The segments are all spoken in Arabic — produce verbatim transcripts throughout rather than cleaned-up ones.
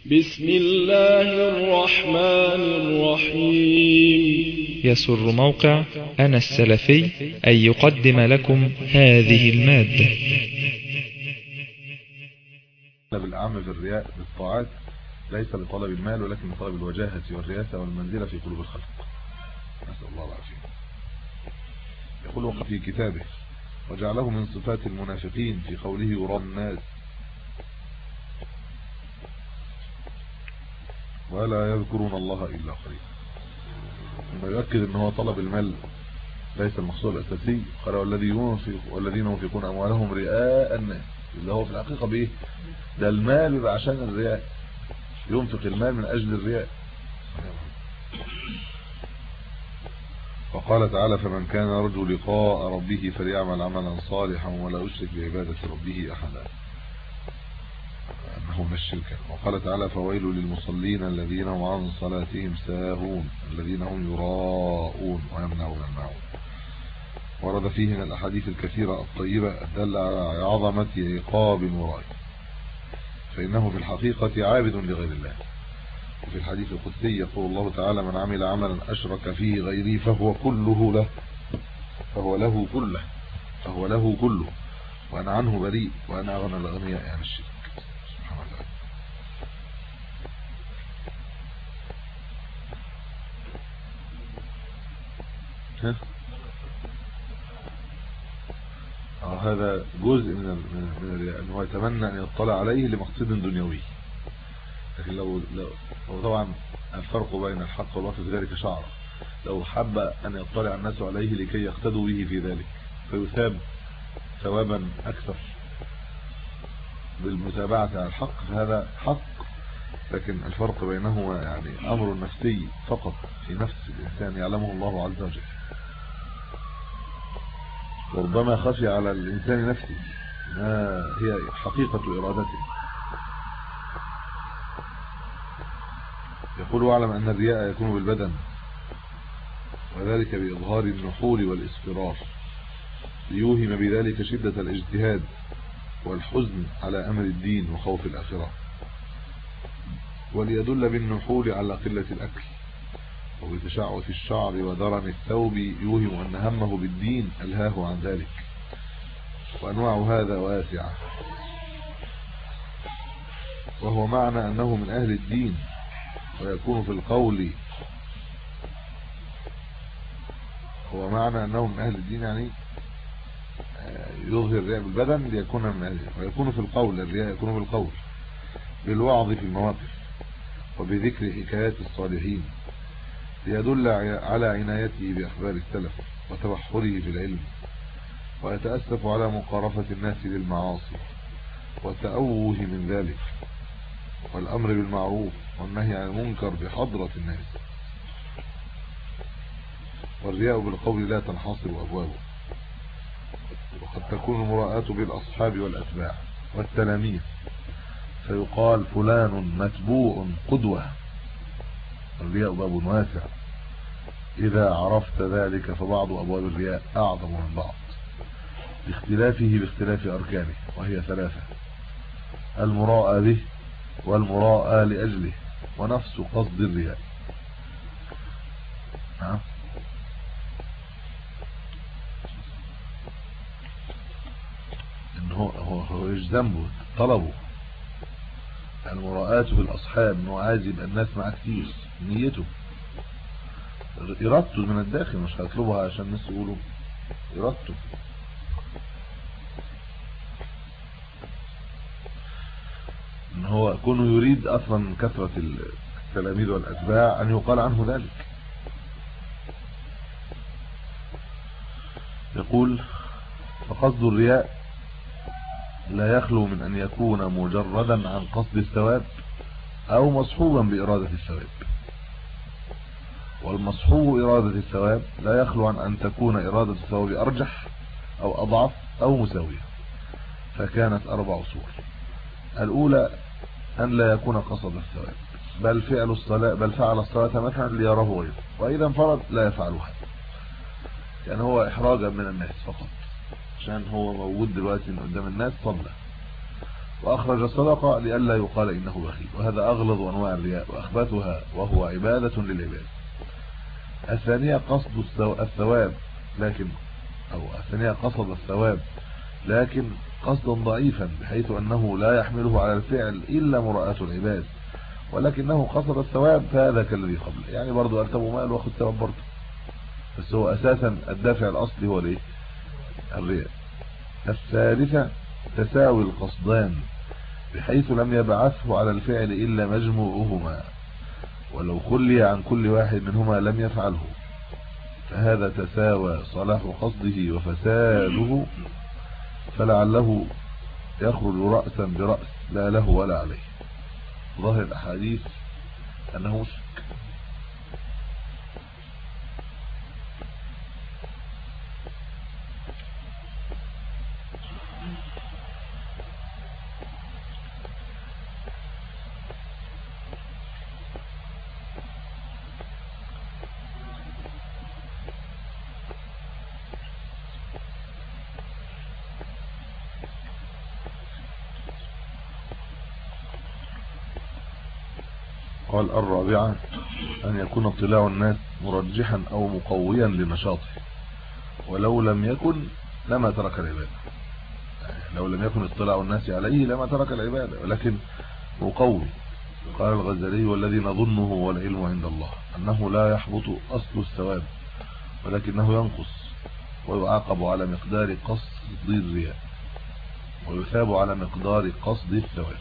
بسم الله الرحمن الرحيم. يسر موقع أنا السلفي أن يقدم لكم هذه المادة. بالأعم بالرياء بالطاعات ليس لطلب المال ولكن لطلب الوجاهة والرياسة والمنزلة في قلوب الخلق. نسأل الله العافية. يقول في كتابه: وجعله من صفات المنافقين في قوله يرى الناس ولا يذكرون الله إلا قليلا. ثم يؤكد ان هو طلب المال ليس المقصود الأساسي. قال والذي ينفق والذين ينفقون أموالهم رئاء الناس، اللي هو في الحقيقة بإيه؟ ده المال يبقى عشان الرياء، ينفق المال من أجل الرياء. وقال تعالى: فمن كان يرجو لقاء ربه فليعمل عملا صالحا ولا يشرك بعبادة ربه أحدا، أنه من الشرك. وقال تعالى: فويل للمصلين الذين هم عن صلاتهم ساهون الذين هم يراءون ويمنعون الماعون. ورد فيه من الأحاديث الكثيرة الطيبة الدالة على عظمة عقاب المرائي، فإنه في الحقيقة عابد لغير الله. وفي الحديث القدسي يقول الله تعالى: من عمل عملا أشرك فيه غيري فهو كله له فهو له كله فهو له كله وأنا عنه بريء وأنا أغنى الأغنياء عن الشرك. سبحان الله. ها؟ آه هذا جزء من من الرياء، أنه يتمنى أن يطلع عليه لمقصد دنيوي. لكن لو, لو هو طبعا الفرق بين الحق والباطل في ذلك شعر، لو حب أن يطلع الناس عليه لكي يقتدوا به في ذلك فيثاب ثوابا أكثر بالمتابعة على الحق، فهذا حق. لكن الفرق بينهما يعني أمر نفسي فقط في نفس الإنسان يعلمه الله عز وجل، وربما خفي على الإنسان نفسه ما هي حقيقة إرادته. يقول: واعلم أن الرياء يكون بالبدن، وذلك بإظهار النحول والإصفرار ليوهم بذلك شدة الاجتهاد والحزن على أمر الدين وخوف الآخرة، وليدل بالنحول على قلة الأكل، وبتشعث الشعر ودرن الثوب يوهم أن همه بالدين ألهاه عن ذلك. وأنواع هذا واسعة، وهو معنى أنه من أهل الدين، ويكون في القول هو معنى أنه من أهل الدين يعني يظهر الرياء بالبدن ليكون من أهل الدين، ويكون في القول الرياء يكون بالقول بالوعظ في المواقف وبذكر حكايات الصالحين ليدل على عنايته بأخبار السلف وتبحره في العلم، ويتأسف على مقارفة الناس للمعاصي وتأوه من ذلك، والأمر بالمعروف والنهي عن المنكر بحضرة الناس. والرياء بالقول لا تنحصر أبوابه، وقد تكون المراءة بالأصحاب والأتباع والتلاميذ، فيقال فلان متبوع قدوة. الرياء باب واسع، إذا عرفت ذلك فبعض أبواب الرياء أعظم من بعض باختلافه باختلاف أركانه، وهي ثلاثة: المراءة به، والمراءة لأجله، ونفس قصد الرياء. ها؟ إن هو هو هو إيش ذنبه؟ طلبه المراءة بالأصحاب، إنه عايز يبقى الناس معاه كتير، نيته إرادته من الداخل، مش هيطلبها عشان الناس يقولوا، إرادته. إن هو كونه يريد أصلا من كثرة التلاميذ والأتباع أن يقال عنه ذلك. يقول: فقصد الرياء لا يخلو من أن يكون مجردا عن قصد الثواب أو مصحوبا بإرادة الثواب، والمصحوب إرادة الثواب لا يخلو عن أن تكون إرادة الثواب أرجح أو أضعف أو مساوية، فكانت أربع صور. الأولى أن لا يكون قصد الثواب، بل فعل الصلاة بل فعل الصلاة مثلا ليراه غيره، وإذا انفرد لا يفعلها، يعني هو إحراجا من الناس فقط، عشان هو موجود دلوقتي من قدام الناس صلى. وأخرج الصدقة لئلا يقال إنه بخيل، وهذا أغلظ أنواع الرياء وأخبثها، وهو عبادة للعباد. الثانية قصد الثواب لكن أو الثانية قصد الثواب لكن قصدا ضعيفا، بحيث أنه لا يحمله على الفعل إلا مراءة العباد، ولكنه قصد الثواب، فهذا كالذي قبله. يعني برضو أرتبوا مال وأخذ ثواب برضو، بس هو أساسا الدافع الأصلي هو ليه؟ الرياء. الثالثة تساوي القصدان، بحيث لم يبعثه على الفعل إلا مجموعهما، ولو خلي عن كل واحد منهما لم يفعله، فهذا تساوى صلاح قصده وفساده، فلعله يخرج رأسا برأس لا له ولا عليه. ظاهر الأحاديث أنه مشرك. قال الرابعة أن يكون اطلاع الناس مرجحا أو مقويا لنشاطه، ولو لم يكن لما ترك العبادة. يعني لو لم يكن اطلاع الناس عليه لما ترك العبادة، ولكن مقوي. قال الغزالي: والذي نظنه والعلم عند الله أنه لا يحبط أصل الثواب، ولكنه ينقص ويعاقب على مقدار قصد الرياء، ويثاب على مقدار قصد الثواب.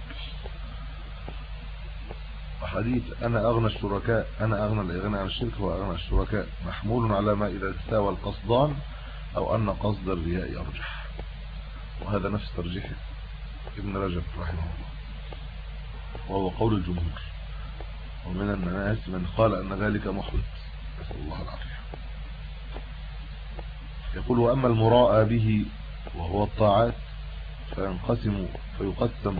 حديث أنا أغنى الشركاء أنا أغنى الإغنى عن الشرك وأغنى الشركاء محمول على ما إذا تساوى القصدان أو أن قصد الرياء يرجح، وهذا نفس ترجيح ابن رجب رحمه الله، وهو قول الجمهور. ومن الناس من قال أن ذلك محبط، نسأل الله العافية. يقول: وأما المراء به وهو الطاعات فينقسم فيقسم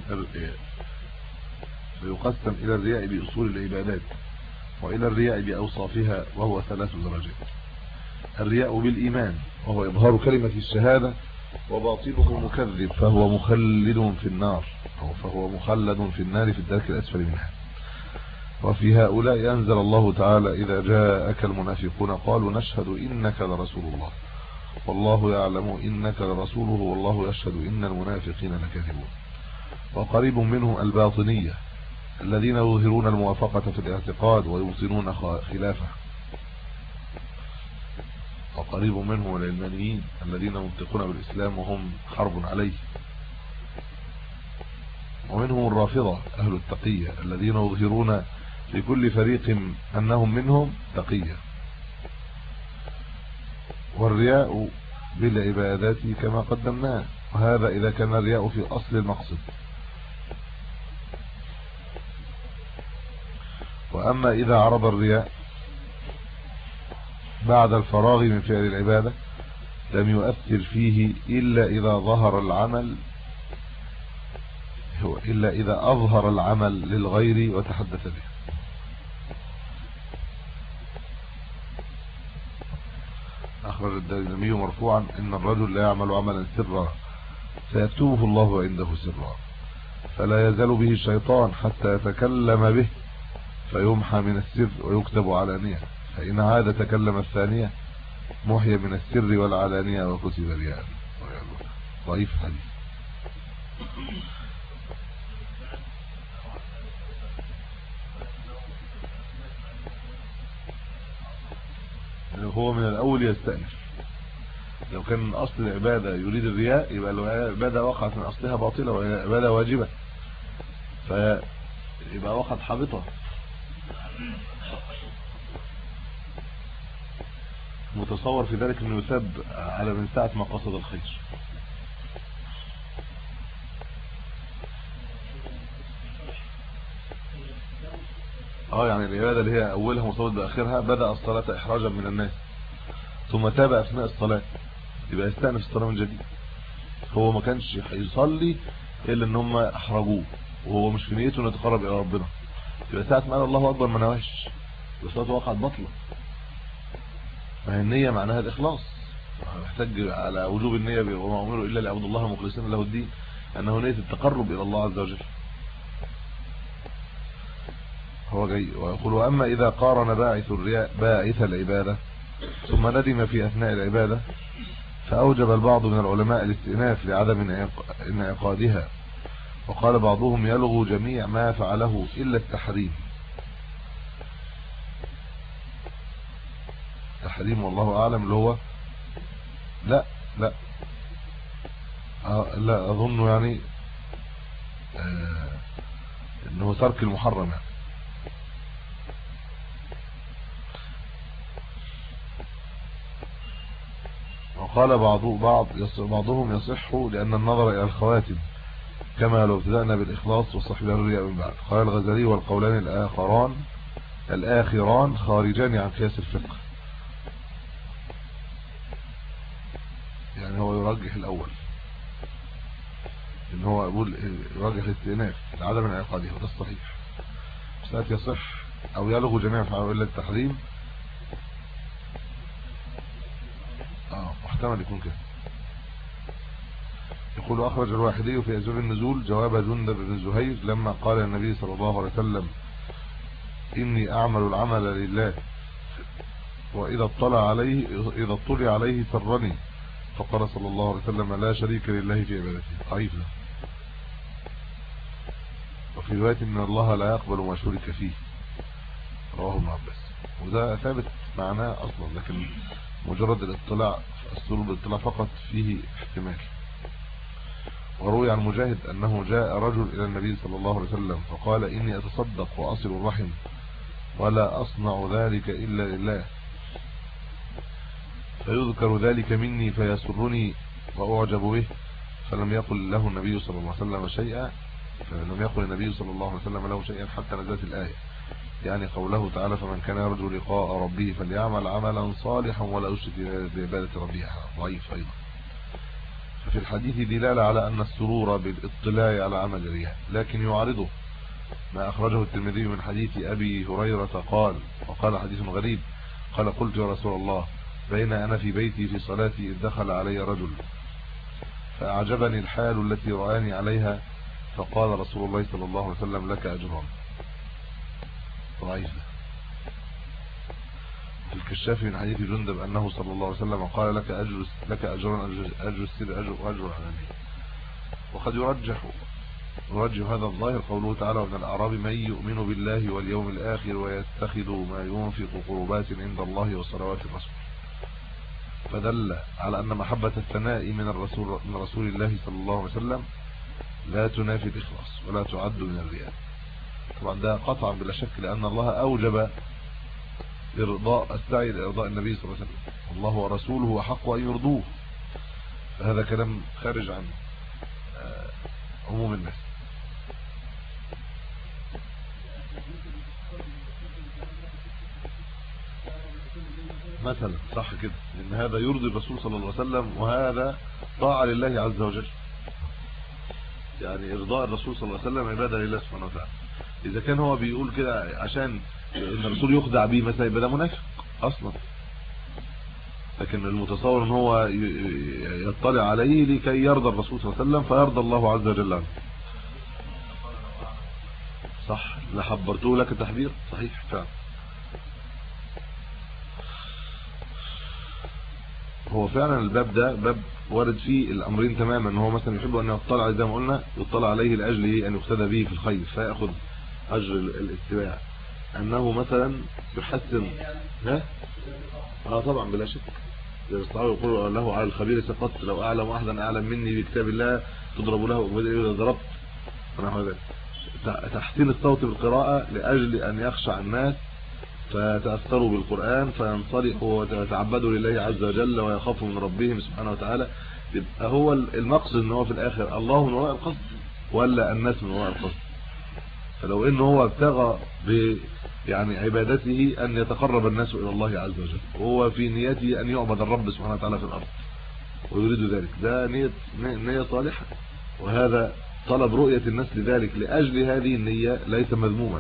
فيقسم إلى الرياء بأصول العبادات، وإلى الرياء بأوصافها، وهو ثلاث درجات. الرياء بالإيمان، وهو إظهار كلمة الشهادة وباطنه مكذب، فهو مخلد في النار، أو فهو مخلد في النار في الدرك الأسفل منها. وفي هؤلاء أنزل الله تعالى: إذا جاءك المنافقون قالوا نشهد إنك لرسول الله والله يعلم إنك لرسوله والله يشهد إن المنافقين لكاذبون. وقريب منهم الباطنية الذين يظهرون الموافقة في الاعتقاد ويبطنون خلافه. وقريب منهم العلمانيين الذين ينطقون بالإسلام وهم حرب عليه. ومنهم الرافضة أهل التقية الذين يظهرون في كل فريق أنهم منهم تقية. والرياء بالعبادات كما قدمناه، وهذا إذا كان الرياء في أصل المقصد. وأما إذا عرض الرياء بعد الفراغ من فعل العبادة لم يؤثر فيه إلا إذا ظهر العمل هو إلا إذا أظهر العمل للغير وتحدث به. أخرج الدارمي مرفوعا: إن الرجل لا يعمل عملا سرا سيكتبه الله عنده سرا، فلا يزال به الشيطان حتى يتكلم به فيمحى من السر ويكتب علانية، فإن عاد تكلم الثانية محي من السر والعلانية وكتب رياء. ضعيف حديث. هو من الأول يستأنف. لو كان من أصل العبادة يريد الرياء يبقى العبادة وقعت من أصلها باطلة وهي عبادة واجبة، فيبقى وقعت حابطة. متصور في ذلك انه يثاب على من ساعة ما قصد الخير. اه يعني العبادة اللي هي اولها مرتبط باخرها، بدأ الصلاة احراجا من الناس ثم تاب اثناء الصلاة، يبقى يستأنف الصلاة من جديد. هو ما كانش هيصلي الا ان هم احرجوه، وهو مش في نيته انه يتقرب الى ربنا، يبقى ساعة ما قال الله اكبر ما نواش، الصلاة وقعت بطلة. ما هي النية معناها الإخلاص، محتاج على وجوب النية، وما أمروا إلا ليعبدوا الله مخلصين له الدين. أنه نية التقرب إلى الله عز وجل. هو جاي ويقول وأما إذا قارن باعث الرياء باعث العبادة ثم ندم في أثناء العبادة فأوجب البعض من العلماء الاستئناف لعدم انعقادها، وقال بعضهم يلغو جميع ما فعله إلا التحريم. التحريم والله أعلم اللي هو لا لا آه لا أظن يعني آه إنه ترك المحرم يعني. وقال بعض بعض بعضهم يصح لأن النظر إلى الخواتم كما لو ابتدأنا بالإخلاص وصحب الرياء من بعد. قال الغزالي والقولان الآخران الآخران خارجان عن قياس الفقه، يعني هو يرجح الأول إن هو يقول يرجح الاستئناف لعدم انعقاده وده الصحيح. ساعات يصح أو يلغو جميع فعله إلا التحريم. اه محتمل يكون كده. يقول أخرج الواحدي في أسباب النزول جواب جندب بن زهير لما قال النبي صلى الله عليه وسلم إني أعمل العمل لله وإذا اطلع عليه إذا اطلع عليه سرني، فقال صلى الله عليه وسلم لا شريك لله في عبادته. ضعيف. وفي رواية إن الله لا يقبل ما شرك فيه، رواه ابن عباس. وده ثابت معناه أصلا، لكن مجرد الاطلاع السرور بالاطلاع فقط فيه احتمال. وروي عن مجاهد أنه جاء رجل إلى النبي صلى الله عليه وسلم فقال إني أتصدق وأصل الرحم ولا أصنع ذلك إلا لله، فيذكر ذلك مني فيسرني وأعجب به، فلم يقل له النبي صلى الله عليه وسلم شيئا فلم يقل النبي صلى الله عليه وسلم له شيئا حتى نزلت الآية، يعني قوله تعالى فمن كان يرجو لقاء ربه فليعمل عملا صالحا ولا يشرك بعبادة ربه أحدا. ضعيف أيضا. ففي الحديث دلالة على أن السرور بالاطلاع على عمل الرياء، لكن يعارضه ما أخرجه الترمذي من حديث أبي هريرة قال وقال حديث غريب قال قلت يا رسول الله بين أنا في بيتي في صلاتي إذ دخل علي رجل فأعجبني الحال التي رآني عليها، فقال رسول الله صلى الله عليه وسلم لك أجران. ضعيف. في الكشاف من حديث جندب أنه صلى الله عليه وسلم قال لك أجر لك أجران أجر السر أجر وأجر علانية. وقد يرجح يرجح هذا الظاهر قوله تعالى ومن الأعراب من يؤمن بالله واليوم الآخر ويتخذ ما ينفق قربات عند الله وصلوات الرسول، فدل على أن محبة الثناء من الرسول من رسول الله صلى الله عليه وسلم لا تنافي الإخلاص ولا تعد من الرياء. طبعا ده قطعا بلا شك لأن الله أوجب إرضاء السعي لإرضاء النبي صلى الله عليه وسلم، الله ورسوله أحق أن يرضوه، فهذا كلام خارج عن عموم الناس. مثلا صح كده، لأن هذا يرضي الرسول صلى الله عليه وسلم وهذا طاعة لله عز وجل، يعني إرضاء الرسول صلى الله عليه وسلم عبادة لله سبحانه وتعالى. إذا كان هو بيقول كده عشان إن الرسول يخدع به مثلا يبقى ده منافق أصلا، لكن المتصور إن هو يطلع عليه لكي يرضى الرسول صلى الله عليه وسلم فيرضى الله عز وجل عنه. صح، لحبرته لك تحبير صحيح فعلا. هو فعلا الباب ده باب وارد فيه الامرين تماما، ان هو مثلا يحب ان يطلع زي ما قلنا يطلع عليه لاجل ان يقتدى به في الخير فياخذ اجر الاتباع، انه مثلا يحسن ها اه طبعا بلا شك. الصحابه يقولوا له على الخبير سقطت لو اعلم احدا اعلم مني بكتاب الله تضرب له واذا ضربت. هذا تحسين الصوت بالقراءه لاجل ان يخشع الناس فتأثروا بالقرآن فينصلحوا ويتعبدوا لله عز وجل ويخافوا من ربهم سبحانه وتعالى. يبقى هو المقصد ان هو في الاخر الله من وراء القصد ولا الناس من وراء القصد. فلو انه هو ابتغى ب يعني عبادته ان يتقرب الناس الى الله عز وجل وهو في نيته ان يعبد الرب سبحانه وتعالى في الارض ويريد ذلك، ده نية نية صالحة، وهذا طلب رؤية الناس لذلك لاجل هذه النية ليس مذموما.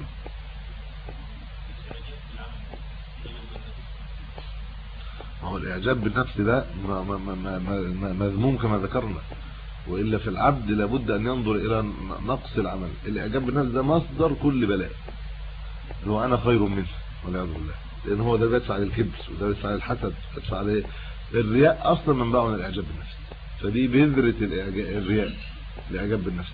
هو الاعجاب بالنفس ده مذموم كما ذكرنا، وإلا في العبد لابد أن ينظر إلى نقص العمل. الإعجاب بالنفس ده مصدر كل بلاء، هو أنا خير منه والعياذ بالله، لأن هو ده بيدفع للكبر، وده بيدفع للحسد، بيدفع عليه الرياء. أصلا منبعه من الإعجاب بالنفس، فدي بذرة الرياء، الإعجاب بالنفس.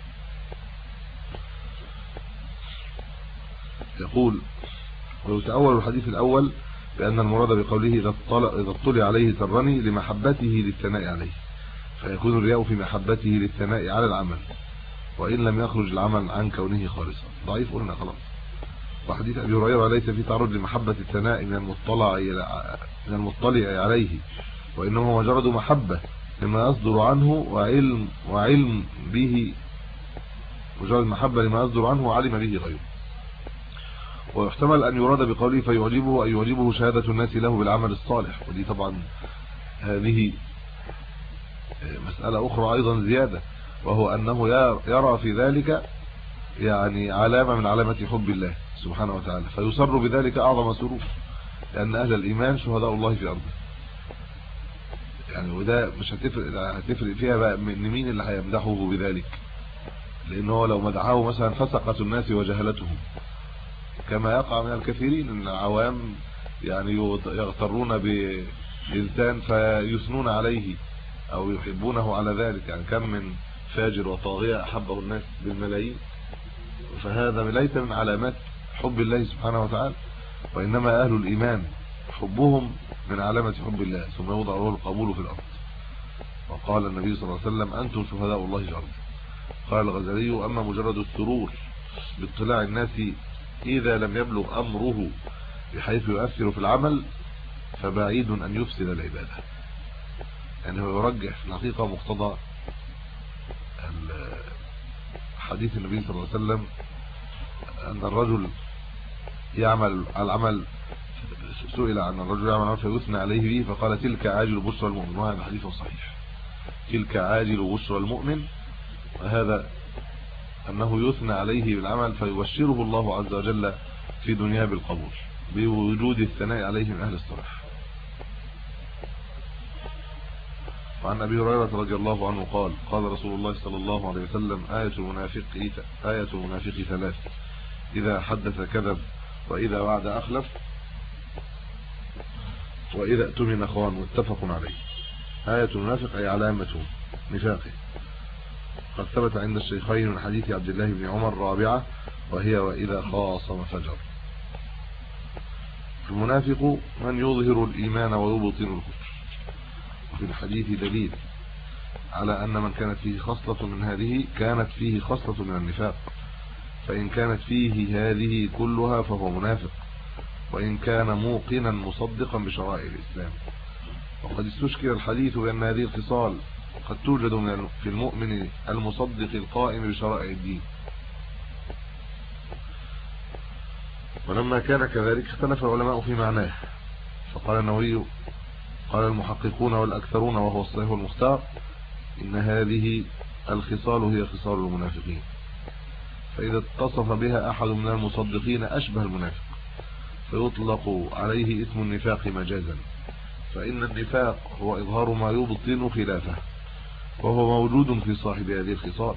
يقول: ويتأول الحديث الأول بأن المراد بقوله إذا اطلع, إذا اطلع عليه سرني لمحبته للثناء عليه، فيكون الرياء في محبته للثناء على العمل، وإن لم يخرج العمل عن كونه خالصا. ضعيف قلنا خلاص. وحديث أبي هريرة: ليس في تعرض لمحبة الثناء من المطلع من المطلع عليه، وإنه مجرد محبة لما يصدر عنه وعلم وعلم به، مجرد محبة لما يصدر عنه وعلم به غيره. ويحتمل أن يراد بقوله فيعجبه أن يعجبه شهادة الناس له بالعمل الصالح، ودي طبعا هذه مسألة أخرى أيضا زيادة، وهو أنه يرى في ذلك يعني علامة من علامات حب الله سبحانه وتعالى، فيسر بذلك أعظم سرور، لأن أهل الإيمان شهداء الله في أرضه. يعني وده مش هتفرق هتفرق فيها بقى من مين اللي هيمدحه بذلك، لأنه لو مدحه مثلا فسقة الناس وجهلتهم، كما يقع من الكثيرين من العوام، يعني يغترون بإنسان فيثنون عليه أو يحبونه على ذلك. يعني كم من فاجر وطاغية أحبه الناس بالملايين، فهذا ليس من علامات حب الله سبحانه وتعالى، وإنما أهل الإيمان حبهم من علامة حب الله، ثم يوضع له القبول في الأرض. وقال النبي صلى الله عليه وسلم: أنتم شهداء الله في الأرض. قال الغزالي: أما مجرد السرور باطلاع الناس إذا لم يبلغ أمره بحيث يؤثر في العمل فبعيد أن يفسد العبادة. يعني هو يرجح في الحقيقة مقتضى حديث النبي صلى الله عليه وسلم أن الرجل يعمل العمل، سئل عن الرجل يعمل العمل فيثنى عليه به، فقال: تلك عاجل بشرى المؤمن. وهذا حديث صحيح، تلك عاجل بشرى المؤمن، وهذا أنه يثنى عليه بالعمل فيبشره الله عز وجل في دنياه بالقبول بوجود الثناء عليه من أهل الصلاح. وعن أبي هريرة رضي الله عنه قال: قال رسول الله صلى الله عليه وسلم: آية المنافق آية المنافق ثلاث: إذا حدث كذب، وإذا وعد أخلف، وإذا اؤتمن خان. متفق عليه. آية المنافق أي علامة نفاقه. قد ثبت عند الشيخين من حديث عبد الله بن عمر رابعة، وهي: وإذا خاصم فجر. المنافق من يظهر الإيمان ويبطن الكفر. وفي الحديث دليل على أن من كانت فيه خصلة من هذه كانت فيه خصلة من النفاق، فإن كانت فيه هذه كلها فهو منافق، وإن كان موقنا مصدقا بشرائع الإسلام. وقد استشكل الحديث بأن هذه الخصال قد توجد من في المؤمن المصدق القائم بشرائع الدين، ولما كان كذلك اختلف العلماء في معناه، فقال النووي: قال المحققون والأكثرون وهو الصحيح المختار إن هذه الخصال هي خصال المنافقين، فإذا اتصف بها أحد من المصدقين أشبه المنافق، فيطلق عليه اسم النفاق مجازا، فإن النفاق هو إظهار ما يبطن خلافه، وهو موجود في صاحب هذه الخصال.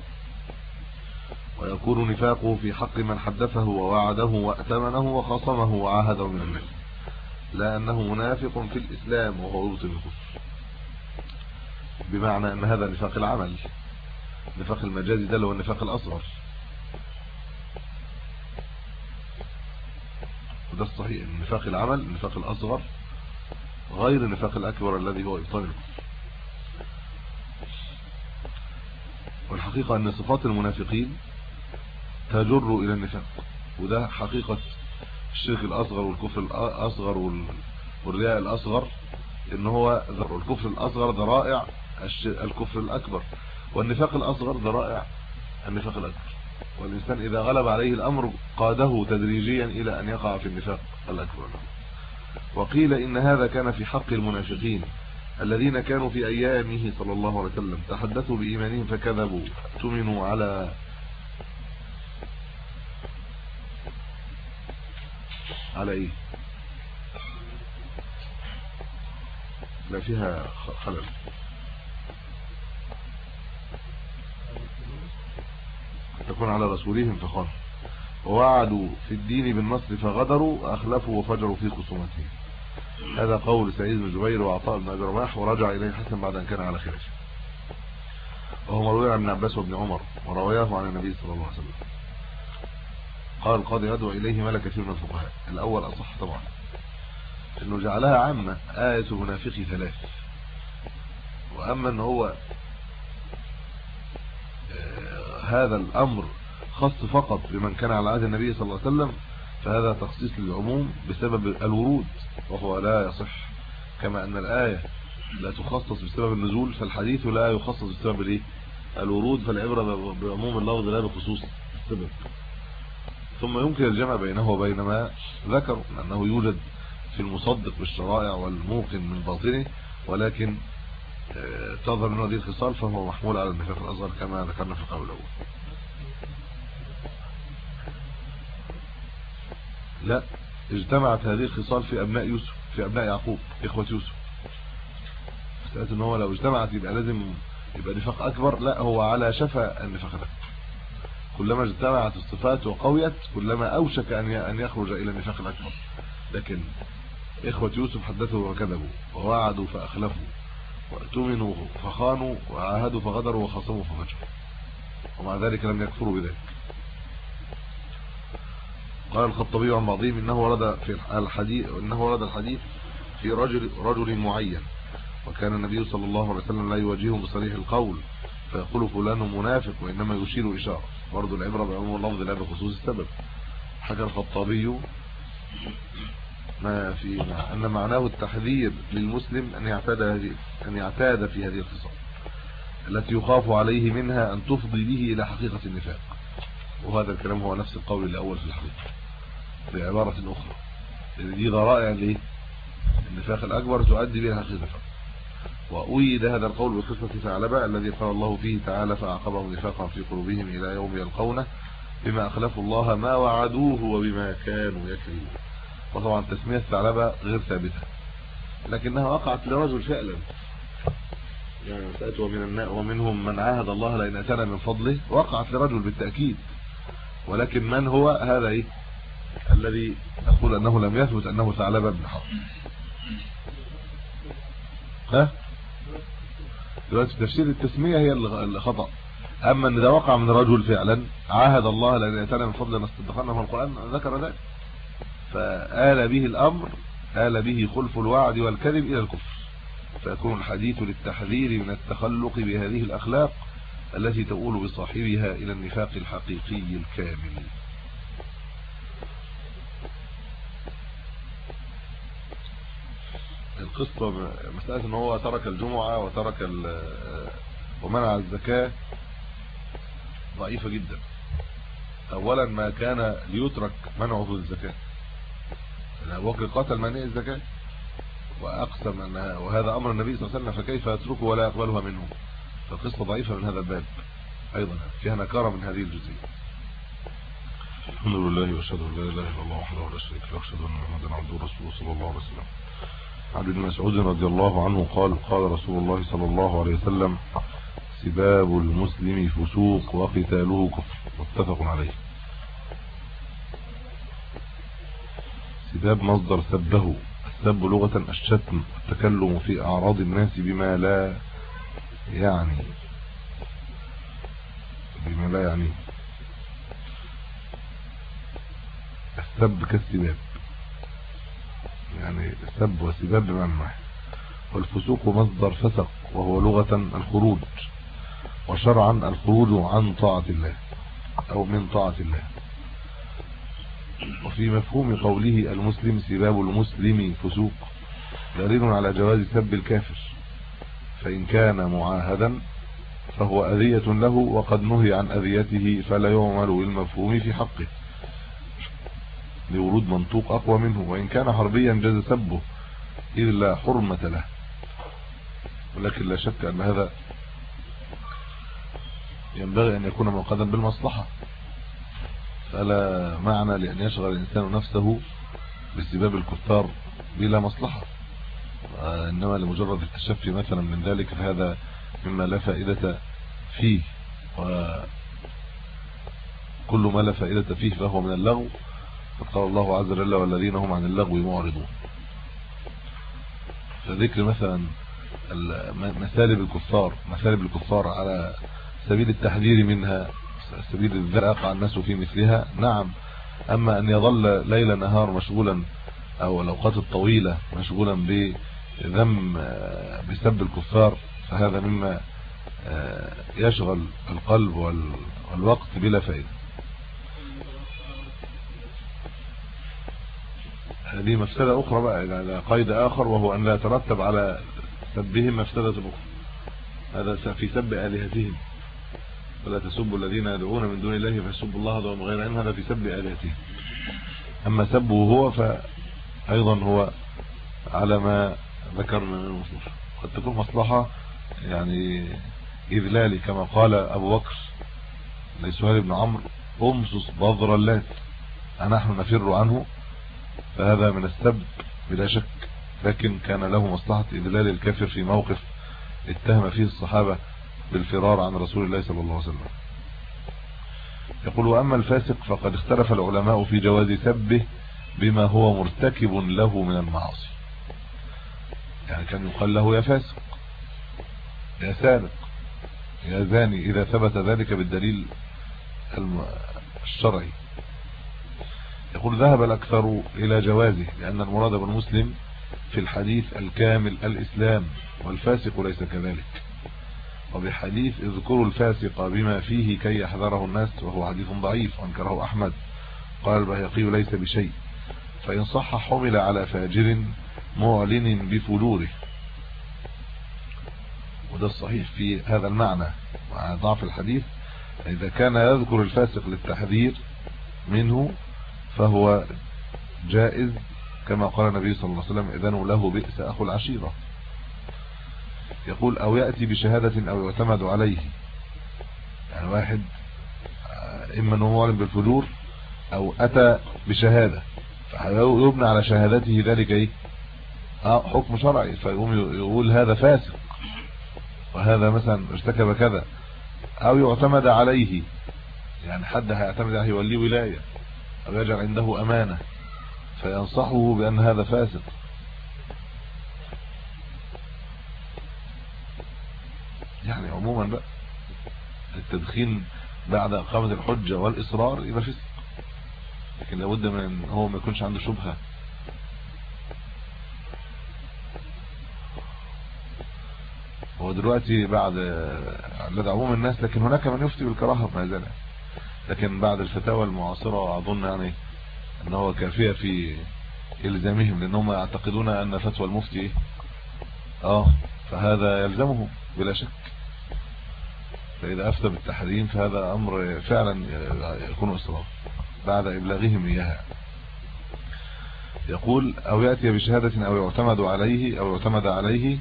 ويكون نفاقه في حق من حدثه ووعده وأتمنه وخصمه وعاهده من الناس، لا أنه منافق في الإسلام وهو يبطن الكفر، بمعنى أن هذا نفاق العمل. نفاق المجازي ده هو النفاق الأصغر، وده الصحيح. نفاق العمل النفاق الأصغر غير النفاق الأكبر الذي هو إبطال الكفر. والحقيقة أن صفات المنافقين تجر إلى النفاق، وده حقيقة الشرك الأصغر والكفر الأصغر والرياء الأصغر، إن هو الكفر الأصغر ذرائع الكفر الأكبر، والنفاق الأصغر ذرائع النفاق الأكبر. والإنسان إذا غلب عليه الأمر قاده تدريجيا إلى أن يقع في النفاق الأكبر. وقيل إن هذا كان في حق المنافقين الذين كانوا في أيامه صلى الله عليه وسلم تحدثوا بإيمانهم فكذبوا، تمنوا على على إيه؟ لا فيها خلل. يكون على رسولهم فخانوا، ووعدوا في الدين بالنصر فغدروا وأخلفوا وفجروا في خصومتهم. هذا قول سعيد بن جبير وعطاء بن أبي رباح، ورجع إليه الحسن بعد أن كان على خلافه، وهو مروي عن ابن عباس وابن عمر ورواياه عن النبي صلى الله عليه وسلم. قال القاضي يدعو إليه مال كثير من الفقهاء. الأول أصح طبعا، إنه جعلها عامة، آية منافقي ثلاث. وأما أنه هو آه هذا الأمر خاص فقط بمن كان على عهد النبي صلى الله عليه وسلم، فهذا تخصيص للعموم بسبب الورود، وهو لا يصح. كما أن الآية لا تخصص بسبب النزول، فالحديث لا يخصص بسبب الايه الورود، فالعبرة بعموم اللفظ لا بخصوص السبب. ثم يمكن الجمع بينه وبين ما ذكر، أنه يوجد في المصدق بالشرائع والموقن من باطنه، ولكن تظهر منه هذه الخصال، فهو محمول على النفاق الأصغر كما ذكرنا في القول الأول. لا، اجتمعت هذه الخصال في أبناء يوسف، في أبناء يعقوب إخوة يوسف. فسألت إن هو لو اجتمعت يبقى لازم يبقى نفاق أكبر، لا، هو على شفا النفاق الأكبر. كلما اجتمعت الصفات وقويت كلما أوشك أن يخرج إلى النفاق الأكبر. لكن إخوة يوسف حدثوا وكذبوا، ووعدوا فأخلفوا، وأتمنوا فخانوا، وعاهدوا فغدروا، وخصموا ففجروا، ومع ذلك لم يكفروا بذلك. قال الخطبي عن بعضهم إنه ورد في الحديث إنه ورد الحديث في رجل رجل معين، وكان النبي صلى الله عليه وسلم لا يواجهه بصريح القول فيقول فلان منافق، وإنما يشير إشارة. برضو العبرة بعموم اللفظ لا بخصوص السبب. حكى الخطابي ما في أن معناه التحذير للمسلم أن يعتاد هذه أن يعتاد في هذه الخصال التي يخاف عليه منها أن تفضي به إلى حقيقة النفاق. وهذا الكلام هو نفس القول الأول في الحقيقة بعبارة أخرى، دي ذرائع ليه النفاق الأكبر تؤدي بها حقيقة. وأيد هذا القول بقصة ثعلبة الذي قال الله فيه تعالى فأعقبهم نفاقا في قلوبهم إلى يوم يلقونه بما أخلفوا الله ما وعدوه وبما كانوا يكذبون. وطبعا تسمية ثعلبة غير ثابتة، لكنها وقعت لرجل فعلا، يعني سأت ومن الناس ومنهم من عاهد الله لئن أتانا من فضله، وقعت لرجل بالتأكيد. ولكن من هو هذا ايه الذي نقول أنه لم يثبت أنه ثعلبة بن حرب؟ ها دلوقتي تفسير التسمية هي اللي خطأ. أما أن إذا وقع من رجل فعلا عاهد الله لأن يأتانا من فضل نصدقنا، في القرآن ذكر ذلك، فآل به الأمر، آل به خلف الوعد والكذب إلى الكفر، فيكون الحديث للتحذير من التخلق بهذه الأخلاق التي تؤول بصاحبها إلى النفاق الحقيقي الكامل. القصة مسألة ان هو ترك الجمعة وترك ومنع الزكاة ضعيفة جدا. اولا ما كان ليترك منعه الزكاة، أبو بكر قتل مانع الزكاة واقسم انها وهذا امر النبي صلى الله عليه وسلم، فكيف يتركه ولا يقبلها منه؟ فالقصة ضعيفة من هذا الباب، ايضا فيها نكارة من هذه الجزئية. الحمد لله واشهد ان لا اله الا الله وحده لا شريك له واشهد ان محمدا عبده ورسوله صلى الله عليه وسلم. عن ابن مسعود رضي الله عنه قال قال رسول الله صلى الله عليه وسلم سباب المسلم فسوق وقتاله كفر، متفق عليه. سباب مصدر سبه، السب لغة الشتم، التكلم في أعراض الناس بما لا يعني بما لا يعني السب كالسباب، يعني السب والسباب بمعنى واحد. والفسوق مصدر فسق، وهو لغة الخروج، وشرعا الخروج عن طاعة الله أو من طاعة الله. وفي مفهوم قوله المسلم سباب المسلم فسوق دليل على جواز سب الكافر، فإن كان معاهدا فهو أذية له وقد نهي عن أذيته، فلا يعمل بالمفهوم في حقه لورود منطوق أقوى منه. وإن كان حربيا جاز سبه إذ لا حرمة له، ولكن لا شك أن هذا ينبغي أن يكون موقدا بالمصلحة، فلا معنى لأن يشغل الإنسان نفسه بسباب الكفار بلا مصلحة، إنما لمجرد التشفي مثلا من ذلك، فهذا مما لا فائدة فيه. كل ما لا فائدة فيه فهو من اللغو. قال الله عز وجل والذين هم عن اللغو معرضون. فذكر مثلا مسالب الكفار مسالب الكفار على سبيل التحذير منها، سبيل الذراق عن الناس في مثلها، نعم. أما أن يظل ليل نهار مشغولا أو الأوقات الطويلة مشغولا بذم بسب الكفار، فهذا مما يشغل القلب والوقت بلا فائدة. هذه مفسدة أخرى بقى، إلى قيد آخر، وهو أن لا يترتب على سبهم مفسدة أخرى. هذا في سب آلهتهم، ولا تسبوا الذين يدعون من دون الله فيسبوا الله عدوا بغير علم، هذا في سب آلهتهم. أما سبه هو فأيضا هو على ما ذكرنا من المصلحة. قد تكون مصلحة يعني إذلالي، كما قال أبو بكر لسهيل بن عمرو أمسس بذر اللات أنحن نفر عنه، فهذا من السب بلا شك، لكن كان له مصلحة إذلال الكافر في موقف اتهم فيه الصحابة بالفرار عن رسول الله صلى الله عليه وسلم. يقول وأما الفاسق فقد اختلف العلماء في جواز سبه بما هو مرتكب له من المعاصي. يعني كان يقال له يا فاسق، يا سارق، يا زاني، إذا ثبت ذلك بالدليل الشرعي. يقول ذهب الأكثر إلى جوازه، لأن المراد بالمسلم في الحديث الكامل الإسلام، والفاسق ليس كذلك. وبحديث اذكروا الفاسق بما فيه كي يحذره الناس، وهو حديث ضعيف وانكره أحمد، قال البيهقي ليس بشيء، فإن صح حمل على فاجر معلن بفجوره، وده الصحيح في هذا المعنى مع ضعف الحديث. إذا كان يذكر الفاسق للتحذير منه فهو جائز، كما قال النبي صلى الله عليه وسلم إذن له بئس أخو العشيرة. يقول أو يأتي بشهادة أو يعتمد عليه، يعني واحد إما أنه معلن بالفجور أو أتى بشهادة فيبنى على شهادته ذلك إيه؟ آه حكم شرعي، فيقوم يقول هذا فاسق وهذا مثلا ارتكب كذا، أو يعتمد عليه، يعني حد هيعتمد عليه يوليه ولاية أو يجعل عنده أمانة فينصحه بأن هذا فاسق. يعني عموما بقى التدخين بعد إقامة الحجة والإصرار يبقى فسق، لكن لابد من أن هو ما يكونش عنده شبهة. هو دلوقتي بعد لدى عموم الناس، لكن هناك من يفتي بالكراهة ما زال، لكن بعد الفتاوى المعاصرة أظن يعني أنه كافية في إلزامهم، لأنهم يعتقدون أن فتوى المفتي آه فهذا يلزمهم بلا شك. فإذا أفتى بالتحريم فهذا أمر فعلا يكون إصرار بعد إبلاغهم إياها. يقول أو يأتي بشهادة أو يعتمد عليه أو يعتمد عليه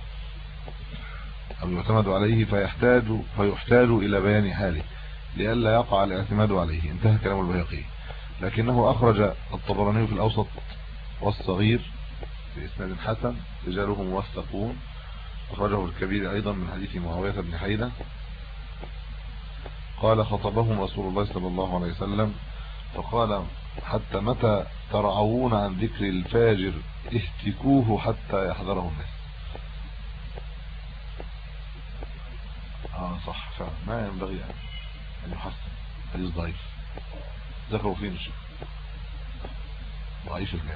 أو يعتمد عليه فيحتاج فيحتاج إلى بيان حاله لئلا يقع الاعتماد عليه. انتهى كلام البيهقي، لكنه أخرج الطبراني في الأوسط والصغير بإسناد حسن رجاله موثقون، أخرجه الكبير أيضا من حديث معاوية بن حيدة قال خطبهم رسول الله صلى الله عليه وسلم فقال حتى متى ترعون عن ذكر الفاجر اهتكوه حتى يحذره الناس. اه صح فعلا، ما ينبغي أن يحسن، حديث ضعيف ذكروا فيه الشيخ ضعيف الجامع.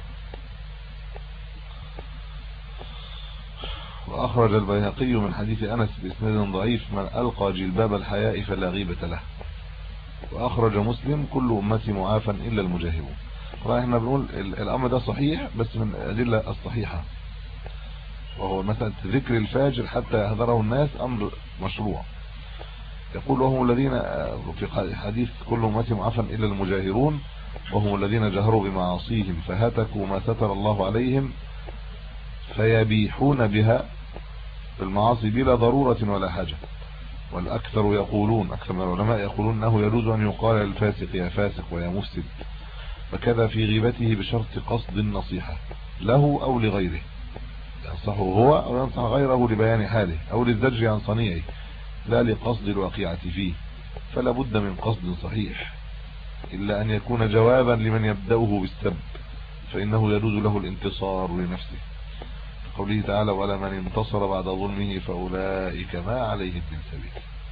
وأخرج البيهقي من حديث أنس بإسناد ضعيف من ألقى جلباب الحياء فلا غيبة له. وأخرج مسلم كل أمتي معافا إلا المجاهرون. طبعا احنا بنقول الأمر ده صحيح بس من الأدلة الصحيحة، وهو مثلا ذكر الفاجر حتى يحذره الناس أمر مشروع. يقول وهم الذين في حديث كل أمتي معافا إلا المجاهرون وهم الذين جهروا بمعاصيهم فهتكوا ما ستر الله عليهم فيبيحون بها بالمعاصي بلا ضرورة ولا حاجة. والأكثر يقولون أكثر من العلماء يقولون أنه يجوز أن يقال للفاسق يا فاسق ويا مفسد، فكذا في غيبته بشرط قصد النصيحة له أو لغيره، ينصحه هو أو ينصح غيره لبيان حاله أو للزجر عن صنيعه لا لقصد الواقعة فيه، فلا بد من قصد صحيح إلا أن يكون جوابا لمن يبدأه بالسب، فإنه يجوز له الانتصار لنفسه. قوله تعالى: ولا من انتصر بعد ظلمه فأولئك ما عليهم من سبيل.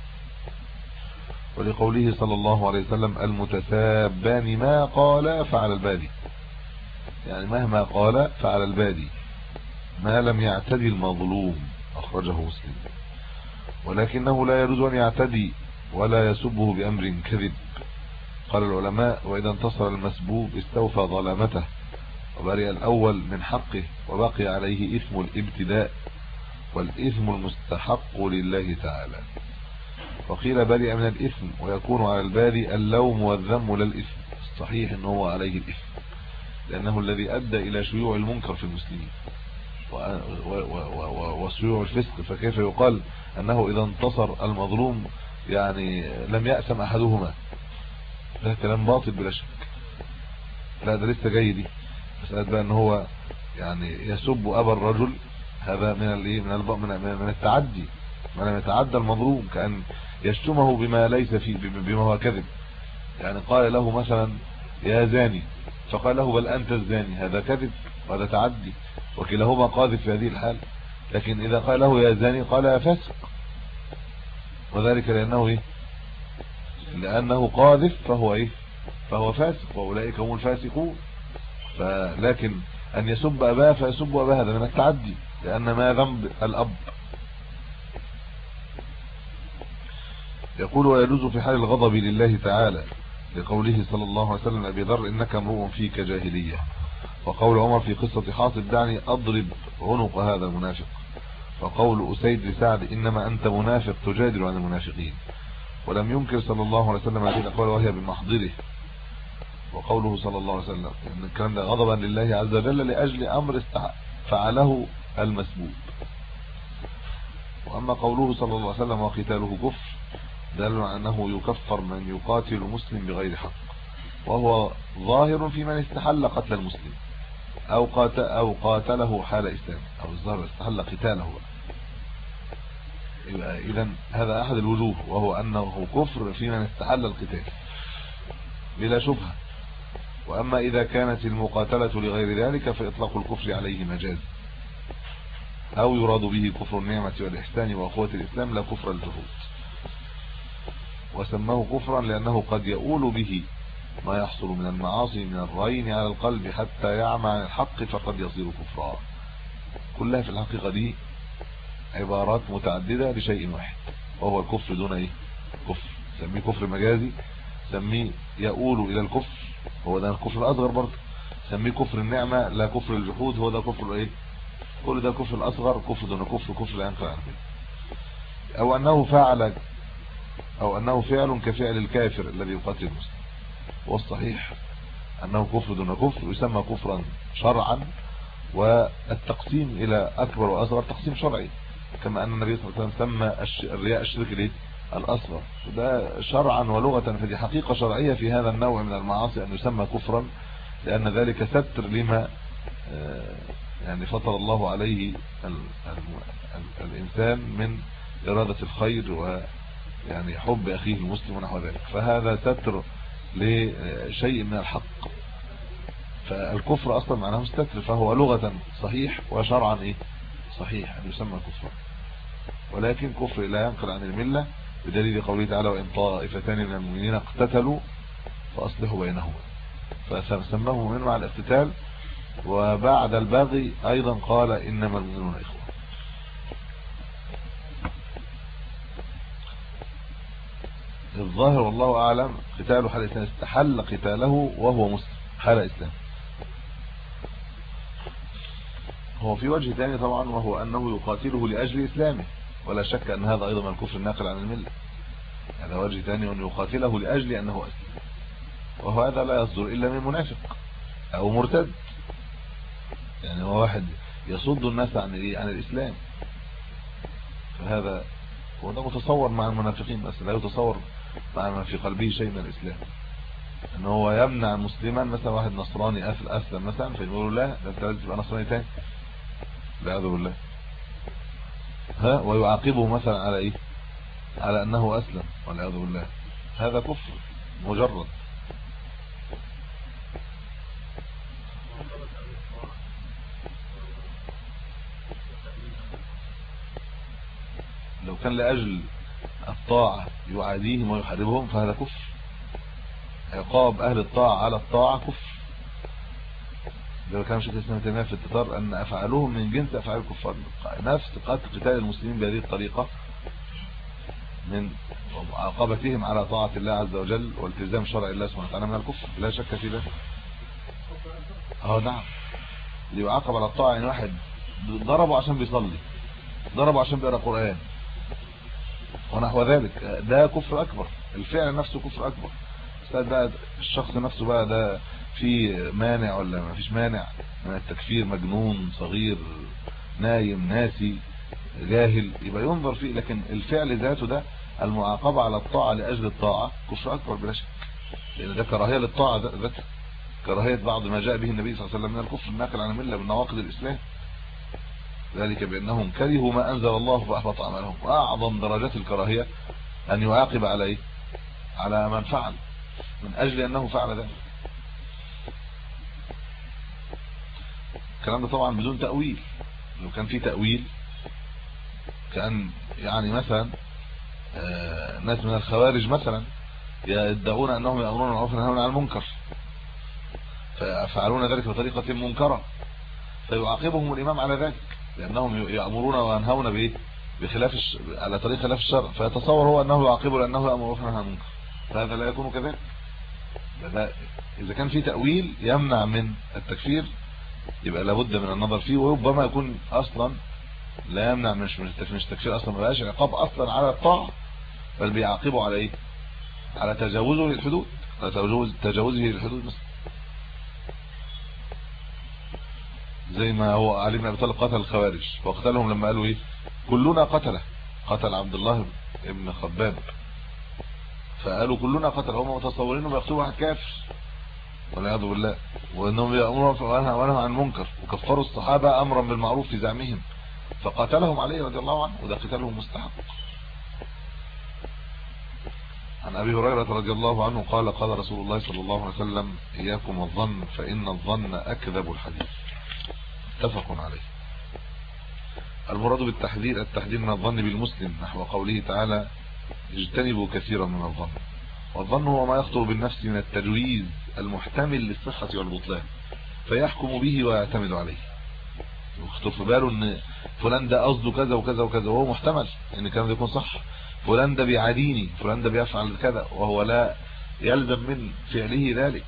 ولقوله صلى الله عليه وسلم: المتسابان ما قال فعلى البادي، يعني مهما قال فعلى البادي ما لم يعتدي المظلوم، أخرجه مسلم. ولكنه لا يجوز أن يعتدي ولا يسبه بأمر كذب. قال العلماء: وإذا انتصر المسبوب استوفى ظلامته وبرئ الأول من حقه، وبقي عليه إثم الابتداء والإثم المستحق لله تعالى. وقيل برئ من الإثم، ويكون على البادي اللوم والذم للإثم. الصحيح أنه هو عليه الإثم، لأنه الذي أدى إلى شيوع المنكر في المسلمين وشيوع الفسق. فكيف يقال أنه إذا انتصر المظلوم يعني لم يأسم أحدهما؟ ده كلام باطل بلا شك. لا، ده لسه جاي دي مسألة بقى أنه هو يعني يسب أبا الرجل، هذا من الايه من من من التعدي، ما لم يتعدى المظلوم، كأن يشتمه بما ليس فيه، بما هو كذب. يعني قال له مثلا: يا زاني، فقال له: بل أنت الزاني، هذا كذب وهذا تعدي، وكلاهما قاذف في هذه الحال. لكن إذا قال له: يا زاني، قال: يا فاسق، وذلك لأنه إيه؟ لأنه قاذف، فهو إيه؟ فهو فاسق، وأولئك هم الفاسقون. فلكن أن يسب أباه فيسب أباه هذا من التعدي، لأن ما ذنب الأب. يقول: ويجوز في حال الغضب لله تعالى، لقوله صلى الله عليه وسلم أبي ذر: إنك امرؤ فيك جاهلية. وقول عمر في قصة حاطب: دعني أضرب عنق هذا المنافق. وقول أسيد لسعد: إنما أنت منافق تجادل عن المنافقين. ولم ينكر صلى الله عليه وسلم هذه الأقوال وهي بمحضره. وقوله صلى الله عليه وسلم إن الكلام ده غضبا لله عز وجل لأجل أمر فعله المسبوب. وأما قوله صلى الله عليه وسلم: وقتاله كفر، دل على أنه يكفر من يقاتل مسلم بغير حق، وهو ظاهر في من استحل قتل المسلم أو قاتل أو قاتله حال إسلام، أو الظاهر استحل قتاله. يبقى إذن هذا أحد الوجوه، وهو أنه كفر في من استحل القتال بلا شبهة. وأما إذا كانت المقاتلة لغير ذلك فإطلاق الكفر عليه مجاز، أو يراد به كفر النعمة والإحسان وأخوة الإسلام لا كفر الجحود. وسماه كفرا لأنه قد يؤول به ما يحصل من المعاصي من الرين على القلب حتى يعمى عن الحق، فقد يصير كفرا. كلها في الحقيقة دي عبارات متعددة لشيء واحد، وهو الكفر دون ايه؟ كفر. سميه كفر مجازي، سميه يؤول الى الكفر، هو ده الكفر الاصغر برضه. سميه كفر النعمة لا كفر الجحود، هو ده كفر ايه؟ كل ده كفر الاصغر، كفر دون كفر، كفر لا ينفع عنه. او انه فعل او انه فعل كفعل الكافر الذي يقاتل المسلم. والصحيح انه كفر دون كفر، يسمى كفرا شرعا. والتقسيم الى اكبر واصغر تقسيم شرعي، كما ان النبي صلى الله عليه وسلم سمى الرياء الشرك الايه؟ الاصغر. ده شرعا ولغة، فدي حقيقة شرعية في هذا النوع من المعاصي ان يسمى كفرا، لان ذلك ستر لما يعني فطر الله عليه الانسان من إرادة الخير ويعني حب اخيه المسلم ونحو ذلك، فهذا ستر لشيء من الحق. فالكفر اصلا معناه الستر، فهو لغة صحيح وشرعا ايه؟ صحيح ان يسمى كفرا. ولكن كفر لا ينقل عن الملة، بدليل قوله تعالى: وإن طائفتان من المؤمنين اقتتلوا فأصلحوا بينهما. فسماه مؤمن مع الاقتتال. وبعد البغي ايضا قال: انما المؤمنون اخوة. الظاهر والله اعلم قتاله حال الاسلام، استحل قتاله وهو مسلم حال اسلام. هو في وجه ثاني طبعا، وهو انه يقاتله لاجل اسلامه، ولا شك ان هذا ايضا من الكفر الناقل عن المله. هذا وجه ثاني، ان يقاتله لاجل انه اسلم، وهذا لا يصدر الا من منافق او مرتد. يعني هو واحد يصد الناس عن الايه؟ عن الاسلام. فهذا هو ده متصور مع المنافقين، بس لا يتصور مع من في قلبه شيء من الاسلام. ان هو يمنع مسلما، مثلا واحد نصراني اسلم مثلا، فيقولوا لا ده انت لازم تبقى نصراني تاني، والعياذ بالله. ها ويعاقبه مثلا على ايه؟ على انه اسلم، والعياذ بالله. هذا كفر مجرد، كان لأجل الطاعة يعاديهم ويحاربهم فهذا كفر. عقاب أهل الطاعة على الطاعة كفر. ده كان شيخ الإسلام تيمية في التتار أن أفعالهم من جنس أفعال الكفار. نفس قتال المسلمين بهذه الطريقة من عقابتهم على طاعة الله عز وجل والتزام شرع الله سبحانه وتعالى من الكفر، لا شك في ذلك. اه نعم، ليعاقب على الطاعة. يعني واحد ضربه عشان بيصلي، ضربه عشان بيقرأ قرآن ونحو ذلك، ده كفر أكبر. الفعل نفسه كفر أكبر. بقى الشخص نفسه بقى ده في مانع ولا ما فيش مانع من التكفير؟ مجنون، صغير، نايم، ناسي، جاهل، يبقى ينظر فيه. لكن الفعل ذاته ده المعاقبة على الطاعة لأجل الطاعة كفر أكبر بلا شك، لأن ده كراهية للطاعة ذاتها، كراهية بعض ما جاء به النبي صلى الله عليه وسلم من الكفر الناقل عن الملة من نواقض الإسلام، ذلك بأنهم كرهوا ما أنزل الله فأحبط أعمالهم. وأعظم درجات الكراهية أن يعاقب على إيه؟ على من فعل من أجل أنه فعل ذلك. الكلام ده طبعا بدون تأويل. لو كان في تأويل كان يعني مثلا ناس من الخوارج مثلا يدعون أنهم يأمرون بالمعروف وينهون عن المنكر فيفعلون ذلك بطريقة منكرة فيعاقبهم الإمام على ذلك لأنهم يأمرون وينهون بإيه؟ بخلاف الش... على طريق خلاف الشرع، فيتصور هو أنه يعاقبه لأنه يأمر بالمعروف وينهى عن المنكر، فهذا لا يكون كذلك. إذا كان في تأويل يمنع من التكفير يبقى لابد من النظر فيه، وربما يكون أصلا لا يمنع مش من التكفير أصلا، ما بقاش عقاب أصلا على الطاعة، بل بيعاقبه على إيه؟ على تجاوزه للحدود، على تجاوز تجاوزه للحدود مثلا. زي ما هو علي بن ابي طالب قتل الخوارج وقتلهم لما قالوا ايه؟ كلنا قتله، قتل عبد الله ابن خباب، فقالوا كلنا قتل، هم متصورين انهم يقتلوا واحد كافر والعياذ بالله، وانهم يأمرون ونهوا عن المنكر، وكفروا الصحابه امرا بالمعروف في زعمهم، فقتلهم علي رضي الله عنه، وده قتالهم مستحق. عن ابي هريره رضي الله عنه قال قال رسول الله صلى الله عليه وسلم: اياكم الظن فان الظن اكذب الحديث. متفق عليه. المراد بالتحذير التحذير من الظن بالمسلم، نحو قوله تعالى: اجتنبوا كثيرا من الظن. والظن هو ما يخطر بالنفس من التجويز المحتمل للصحة والبطلان فيحكم به ويعتمد عليه. يخطر في باله ان فلان ده قصده كذا وكذا وكذا، وهو محتمل ان الكلام ده يكون صح. فلان ده بيعاديني، فلان ده بيفعل كذا، وهو لا يلزم من فعله ذلك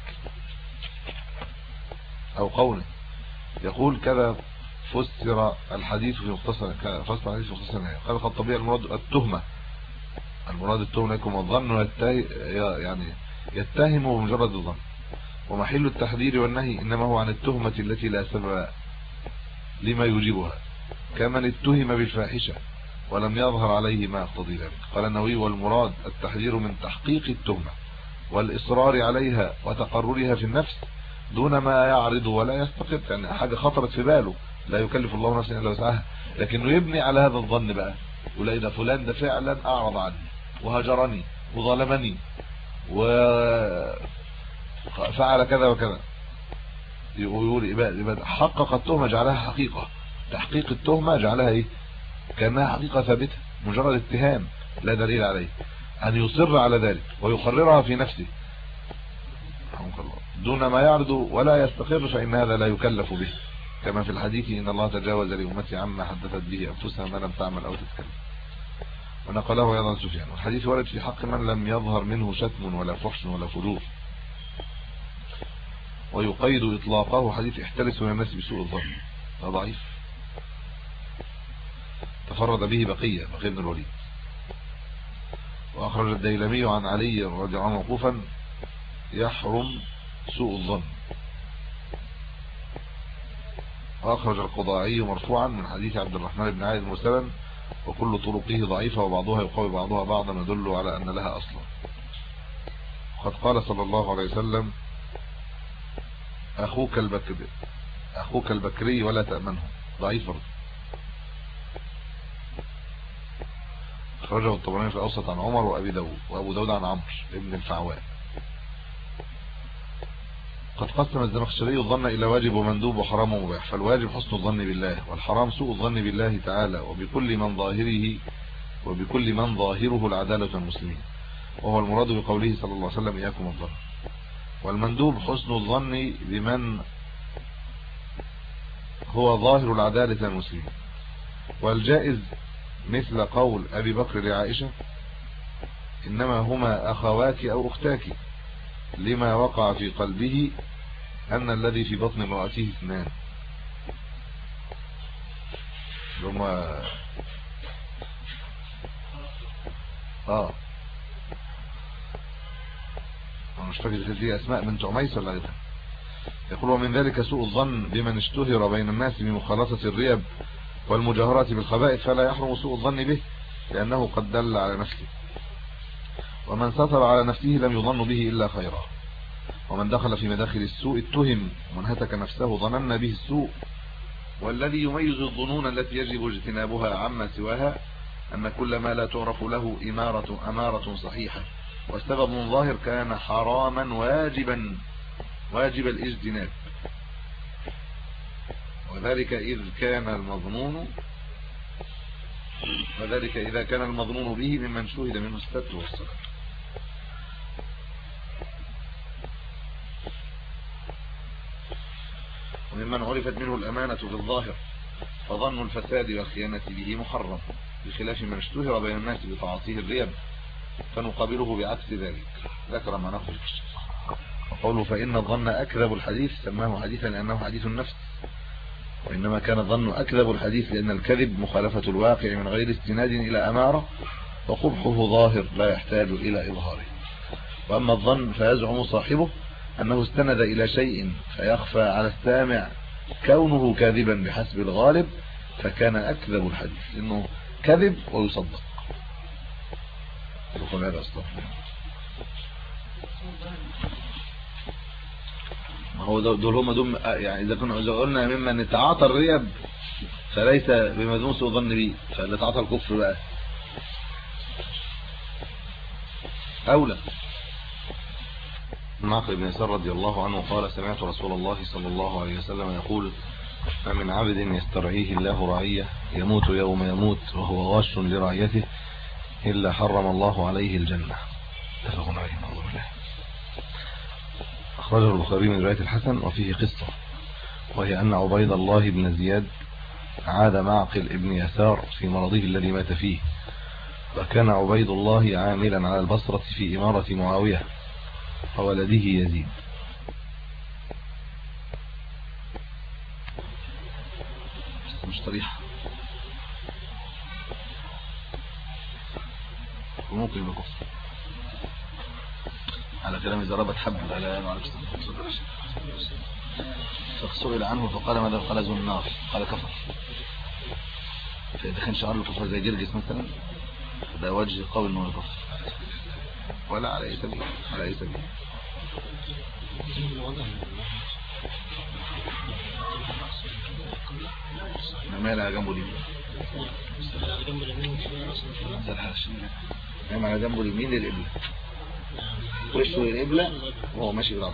او قوله. يقول كذا فسر الحديث في مختصر فسر الحديث في مختصر قال الخطابي: المراد التهمة، المراد التهمة لكم الظن يعني يتهم بمجرد الظن، ومحل التحذير والنهي انما هو عن التهمة التي لا سبب لما يجيبها، كمن اتهم بالفاحشة ولم يظهر عليه ما يقتضي ذلك. قال النووي: والمراد التحذير من تحقيق التهمة والإصرار عليها وتقررها في النفس دون ما يعرض ولا يستقر، يعني حاجة خطرت في باله لا يكلف الله نفسا الا وسعها، لكنه يبني على هذا الظن بقى، يقول ايه ده فلان ده فعلا اعرض عني وهجرني وظلمني وفعل كذا وكذا، يقول يبقى حقق التهمة جعلها حقيقة، تحقيق التهمة جعلها ايه؟ كانها حقيقة ثابتة، مجرد اتهام لا دليل عليه، ان يصر على ذلك ويقررها في نفسه دون ما يعرض ولا يستقر، فإن هذا لا يكلف به، كما في الحديث: إن الله تجاوز لأمتي عما حدثت به أنفسها ما لم تعمل أو تتكلم، ونقله أيضا سفيان. والحديث ورد في حق من لم يظهر منه شتم ولا فحش ولا فجور. ويقيد إطلاقه حديث: احترس من الناس بسوء الظن، ده ضعيف، تفرد به بقية بقية بن الوليد. وأخرج الديلمي عن علي رضي الله عنه موقوفا: يحرم سوء الظن. وأخرج القضاعي مرفوعا من حديث عبد الرحمن بن عائد مرسلا: وكل طرقه ضعيفة وبعضها يقوي بعضها بعضا يدل على أن لها أصلا. وقد قال صلى الله عليه وسلم: أخوك البكري أخوك البكري ولا تأمنه، ضعيف برضه. أخرجه الطبراني في الأوسط عن عمر وأبي داود وأبو داود عن عمرو ابن الفعوان. قد قسم الزمخشري الظن إلى واجب ومندوب وحرام ومباح، فالواجب حسن الظن بالله، والحرام سوء الظن بالله تعالى وبكل من ظاهره وبكل من ظاهره العدالة المسلمين، وهو المراد بقوله صلى الله عليه وسلم إياكم الظن. والمندوب حسن الظن بمن هو ظاهر العدالة المسلمين. والجائز مثل قول أبي بكر لعائشة إنما هما أخواك أو أختاك، لما وقع في قلبه أن الذي في بطن امرأته اثنان. هما اه انا مش فاكر دي اسماء بنت عميس ولا غيرها. يقول ومن ذلك سوء الظن بمن اشتهر بين الناس بمخالطة الريب والمجاهرة بالخبائث، فلا يحرم سوء الظن به لأنه قد دل على نفسه. ومن ستر على نفسه لم يظن به إلا خيرا. ومن دخل في مداخل السوء اتهم، ومن هتك نفسه ظننا به السوء. والذي يميز الظنون التي يجب اجتنابها عما سواها أن كل ما لا تعرف له إمارة أمارة صحيحة والسبب ظاهر كان حراما واجبا واجب الاجتناب، وذلك إذ كان المظنون وذلك إذا كان المظنون به ممن شهد منه الستر والصلاة. وممن عرفت منه الأمانة في الظاهر فظن الفساد والخيانة به محرم، بخلاف من اشتهر بين الناس بتعاطيه الريب فنقابله بعكس ذلك. ذكر ما نقول وقوله فإن الظن أكذب الحديث سماه حديثا لأنه حديث النفس، وإنما كان الظن أكذب الحديث لأن الكذب مخالفة الواقع من غير استناد إلى أمارة، وقبحه ظاهر لا يحتاج إلى إظهاره. وأما الظن فيزعم صاحبه أنه استند إلى شيء فيخفى على السامع كونه كاذبا بحسب الغالب، فكان أكذب الحديث إنه كذب ويصدق. يقول هذا أصدق. ما هو دول هم دول يعني إذا كنا إذا قلنا ممن يتعاطى الريب فليس بمذموم سوء ظن به، فاللي تعاطى الكفر بقى أولى. معقل بن يسار رضي الله عنه قال سمعت رسول الله صلى الله عليه وسلم يقول ما من عبد يسترعيه الله رعية يموت يوم يموت وهو غاش لرعيته إلا حرم الله عليه الجنة. اتفق عليه نعوذ بالله. أخرجه البخاري من رواية الحسن وفيه قصة، وهي أن عبيد الله بن زياد عاد معقل ابن يسار في مرضه الذي مات فيه، وكان عبيد الله عاملا على البصرة في إمارة معاوية وولده يزيد. مش طريحة وممكن يبقى كفر على كلام زرابة حب على معرفة فسئل عنه فقال ماذا؟ قال ذو النار، قال كفر. فإذا كان شعر له كفر زي جرجس مثلا ده وجه قول انه كفر، ولا على اي سبيل على اي سبيل نعمل على جنبه اليمين نعمل على جنبه اليمين للقبلة، وشه للقبلة وهو ماشي بالعرض.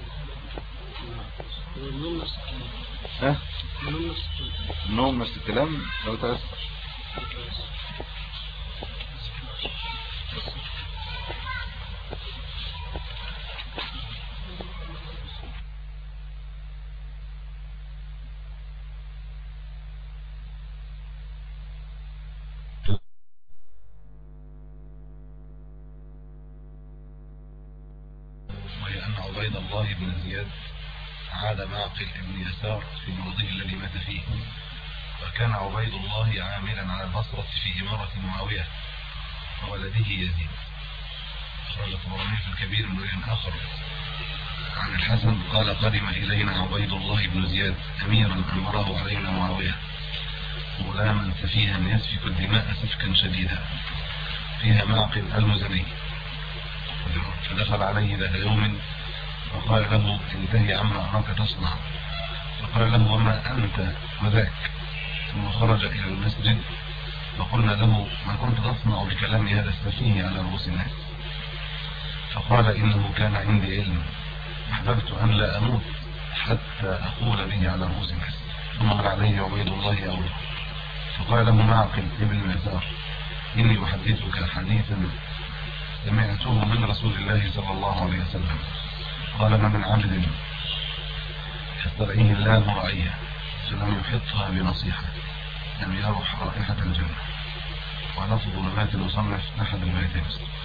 ها النوم نفس الكلام لو تأثر. وهي أن عبيد الله بن زياد عاد معقل ابن يسار في مرضه الذي مات فيه، وكان عبيد الله عاملا على البصرة في إمارة معاوية وولده يزيد. أخرج الطبراني في الكبير من وجه آخر عن الحسن قال قدم إلينا عبيد الله بن زياد أميرا أمره علينا معاوية غلاما سفيها يسفك الدماء سفكا شديدا فيها معقل المزني، فدخل عليه ذات يوم فقال له انتهي عما أراك تصنع، فقال له وما أنت وذاك، ثم خرج إلى المسجد فقلنا له ما كنت تصنع بكلام هذا السفيه على رؤوس الناس؟ فقال إنه كان عندي علم أحببت أن لا أموت حتى أقول به على رؤوس الناس. ثم قال عليه عبيد الله أوله فقال له معقل ابن يسار إني أحدثك حديثا سمعته من رسول الله صلى الله عليه وسلم قال: ما من عبد يسترعيه الله رعية فلم يحطها بنصيحة لم يروح رائحة الجنة. ولفظ ظلمات المصنف أحد الروايتين.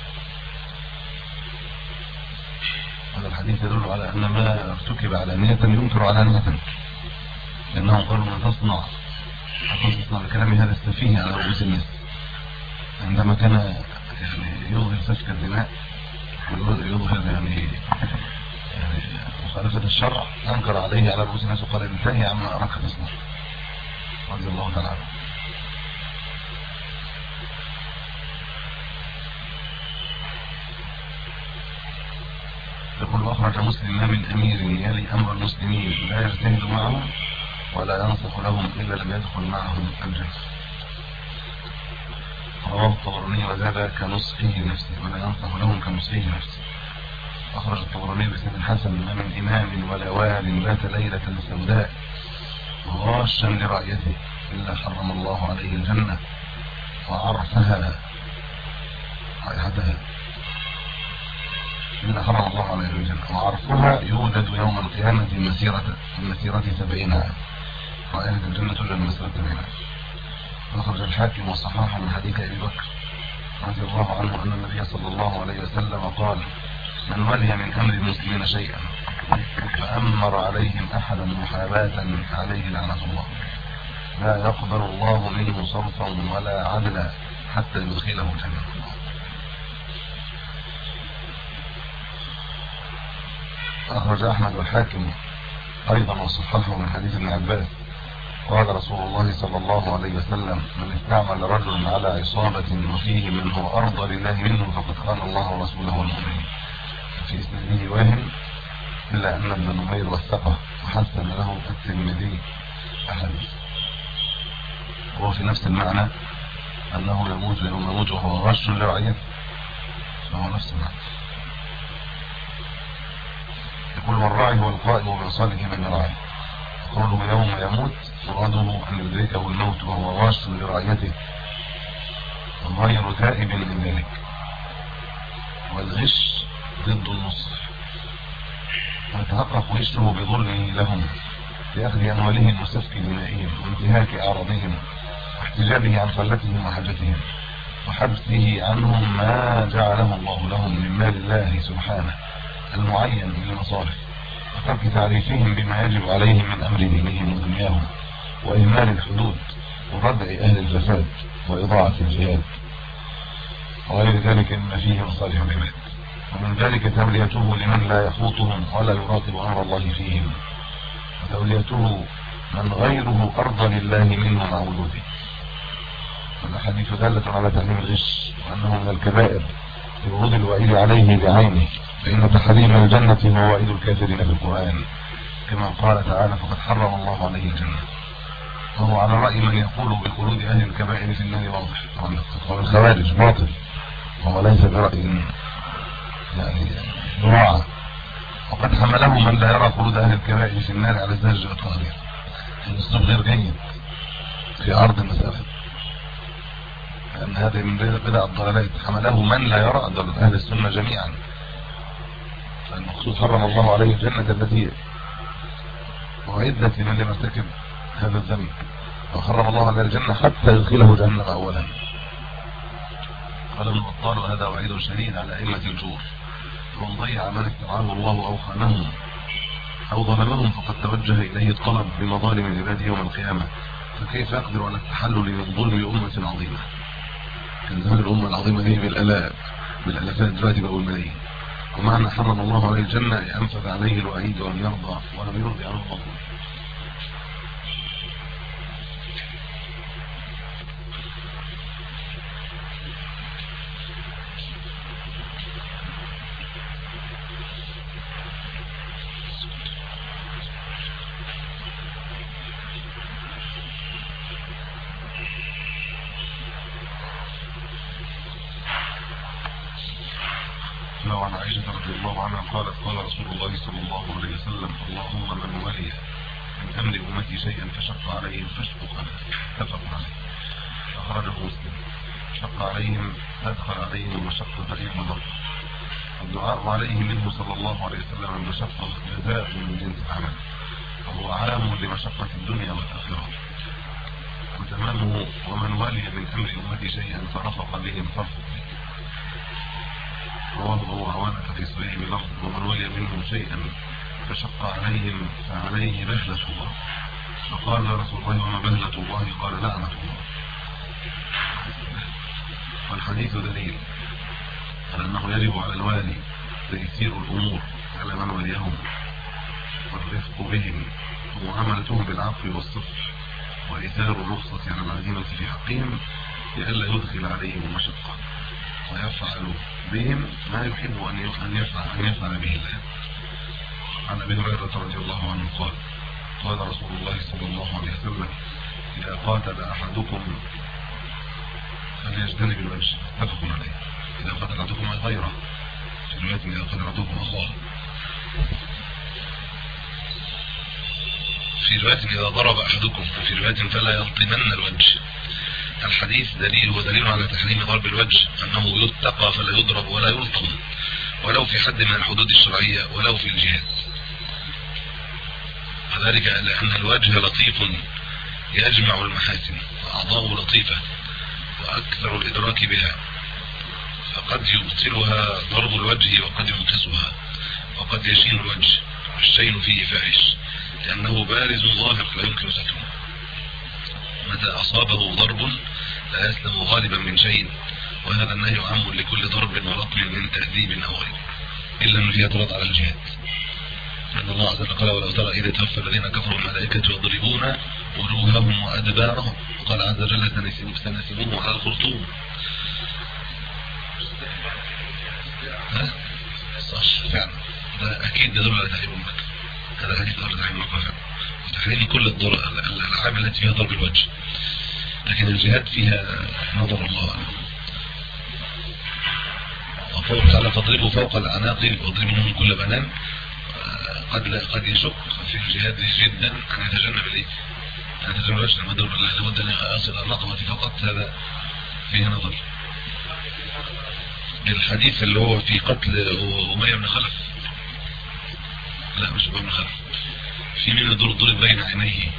هذا الحديث يدل على أن ما ارتكب علانية ينكر علانية، لأنهم قالوا: ما تصنع تصنع بكلام هذا السفيه على رؤوس الناس. عندما كان يعني يظهر سفك الدماء يظهر يعني يعني مخالفة الشرع أنكر عليه على رؤوس الناس وقال: انتهي عما أراك تصنع، رضي الله تعالى عنه. يقول: أخرج مسلم: ما من أمير يلي أمر المسلمين لا يجتهد معهم ولا ينصح لهم إلا لم يدخل معهم الجنة. رواه الطبراني وزاد كنصحه نفسه ولا ينصح لهم كنصحه نفسه. أخرج الطبراني بسند حسن: ما من إمام ولا وال بات ليلة سوداء غاشا لرعيته إلا حرم الله عليه الجنة وعرفها رائحتها إلا حرم الله عليه الجنة وعرفها يوجد يوم القيامة مسيرة مسيرة سبعين عام. رائحة الجنة توجد مسيرة سبعين عام. أخرج الحاكم وصححه من حديث أبي بكر رضي الله عنه أن النبي صلى الله عليه وسلم قال: من ولي من أمر المسلمين شيئا فأمر عليهم أحدا محاباة عليه لعنة الله لا يقبل الله منه صرفا ولا عدلا حتى يدخله الجنة. أخرج أحمد والحاكم أيضا وصححه من حديث ابن عباس قال رسول الله صلى الله عليه وسلم: من استعمل رجل على عصابة وفيه من هو أرضى لله منه فقد خان الله ورسوله والمؤمنين. في اسناده واهم إلا أن ابن نمير وثقه وحسن له الترمذي أحاديث. وهو في نفس المعنى أنه يموت يوم يموت وهو غش لرعيته، فهو نفس المعنى. يقول: والراعي هو القائم بمصالح من يرعاه. قوله يوم يموت مراده أن يدركه الموت وهو غاش لرعيته غير تائب من ذلك. والغش ضد النصح، ويتحقق غشه بظلمه لهم بأخذ أموالهم وسفك دمائهم وانتهاك أعراضهم واحتجابه عن فلتهم وحاجتهم وحبسه عنهم ما جعله الله لهم من مال الله سبحانه المعين للمصالح، وترك تعريفهم بما يجب عليهم من أمر دينهم ودنياهم، وإهمال الحدود وردع أهل الفساد وإضاعة الجهاد وغير ذلك مما فيه مصالح العباد. ومن ذلك توليته لمن لا يخوطهم ولا يراقب أمر الله فيهم، وتوليته من غيره أرضى لله منه مع وجوده. والأحاديث دالة على تحريم الغش وأنه من الكبائر لورود الوعيد عليه بعينه، فإن تحريم الجنة هو وعيد الكافرين في القرآن كما قال تعالى: فقد حرم الله عليه الجنة. وهو على رأي من يقول بخلود أهل الكبائر في النار واضح، طبعا الخوارج باطل وهو ليس برأي يعني دراعة. وقد حمله من لا يرى خلود أهل الكبائر في النار على الزجر والتغيير. الأسلوب غير جيد في عرض المسألة، لأن هذه من بدع الضلالات. حمله من لا يرى أهل السنة جميعا. فالمقصود حرم الله عليه الجنة التي وعدت لمن لم يرتكب هذا الذنب، وحرم الله عليه الجنة حتى يدخله جهنم أولا. قال ابن بطال: وهذا وعيد شديد على أئمة الجور، ومن ضيع من استرعاه الله أو خانهم أو ظلمهم فقد توجه إليه الطلب بمظالم العباد يوم القيامة، فكيف يقدر على التحلل من ظلم أمة عظيمة؟ كان زمان الأمة العظيمة دي بالآلاف بالآلافات، دلوقتي بقوا الملايين. ومعنى حرم الله عليه الجنة ينفذ عليه الوعيد وأن يرضى ولم يرضي عنه الله. وعن عائشة رضي الله عنها قالت: قال رسول الله صلى الله عليه وسلم: اللهم من ولي من أمر أمتي شيئا فشق عليه فاشفق عنه. اتفق عليه. أخرجه مسلم. شق عليهم أدخل عليهم المشقة في الضر. الدعاء عليه منه صلى الله عليه وسلم المشقة جزاء من جنس العمل، وهو عام لمشقة الدنيا والآخرة، وتمامه ومن ولي من أمر أمتي شيئا فرفق بهم فرفق به. رواه أبو عوانة في صحيح بلفظ ومن ولي منهم شيئا فشق عليهم فعليه بهلة الله. فقال رسول الله وما بهلة الله؟ قال لعنة الله. والحديث دليل على أنه يجب على الوالي تيسير الأمور على من وليهم والرفق بهم ومعاملتهم بالعفو والصفح وإيثار الرخصة على العزيمة في حقهم لئلا يدخل عليهم المشقة ويفعل بهم ما يحب أن يفعل, أن يفعل به الله. عن أبي هريرة رضي الله عنه قال قال رسول الله صلى الله عليه وسلم إذا قاتل أحدكم فليجتنب الوجه. متفق عليه. إذا قاتل أحدكم غيره، في رواية إذا قاتل أحدكم أخاه، في رواية إذا ضرب أحدكم، وفي رواية فلا يلطمن الوجه. الحديث دليل ودليل على تحريم ضرب الوجه، أنه يتقى فلا يضرب ولا يلطم ولو في حد من الحدود الشرعية ولو في الجهاد، وذلك لأن الوجه لطيف يجمع المحاسن وأعضاءه لطيفة وأكثر الإدراك بها، فقد يبطلها ضرب الوجه وقد ينقصها، وقد يشين الوجه والشين فيه فاحش لأنه بارز ظاهر لا يمكن ستره. متى أصابه ضرب لا يسلم غالبا من شيء، وهذا النهي عام لكل ضرب ولطم من تأديب أو غيره، إلا أنه فيها ترد على الجهاد، أن الله عز وجل قال ولو ترى إذا توفى الذين كفروا الملائكة يضربون وجوههم وأدبارهم، وقال عز وجل سنسموه على الخرطوم. ها؟ صح فعلا، ده أكيد يدل على تحريم المكة. هذا حديث أمر تحريم المكة فعلا، وتحريم كل الألعاب التي فيها ضرب الوجه، لكن الجهاد فيها نظر الله عنه. وقوله تعالى فاضربوا فوق العناق واضربوا منهم كل بنان، قد قد يشق في الجهاد جدا أن يتجنب الايه؟ أن يتجنب الوجه المدور الله لابد أن يصل اللطمة فقط، هذا فيه نظر. الحديث اللي هو في قتل أمية بن خلف، لا مش أمية بن خلف، في من الدور ضرب بين عينيه،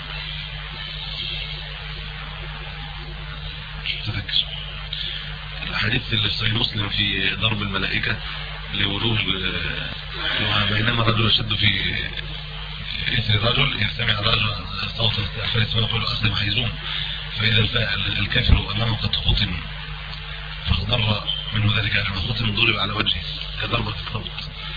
تذكر الحديث اللي في صحيح مسلم في ضرب الملائكة لوجوه، بينما رجل يشد في إثر رجل يستمع رجل صوت الفارس ويقول أسلم حيزون، فإذا الكافر أمامه قد ختم فاخضر منه ذلك، لما ختم ضرب على وجهه كضربة الصوت.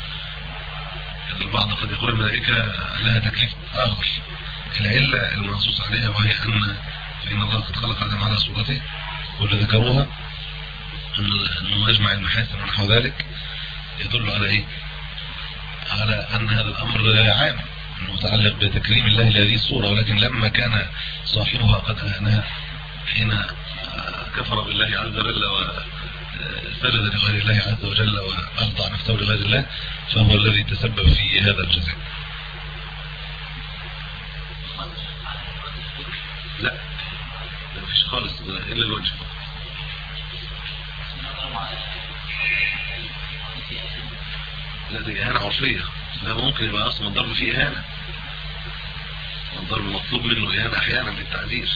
البعض قد يقول الملائكة لها تكليف آخر، العلة المنصوص عليها وهي أن فإن الله قد خلق آدم على صورته، واللي ذكروها أنه يجمع المحاسن ونحو ذلك، يدل على إيه؟ على أن هذا الأمر عام أنه متعلق بتكريم الله لهذه الصورة، ولكن لما كان صاحبها قد أهانها حين كفر بالله عز وجل وسجد لغير الله عز وجل وأخضع نفسه لغير الله، فهو الذي تسبب في هذا الجزاء. لا ما فيش خالص إلا الوجه. لا دي إهانة عرفية، لا ممكن يبقى أصلا الضرب فيه إهانة، الضرب مطلوب منه إهانة أحيانا بالتعذير.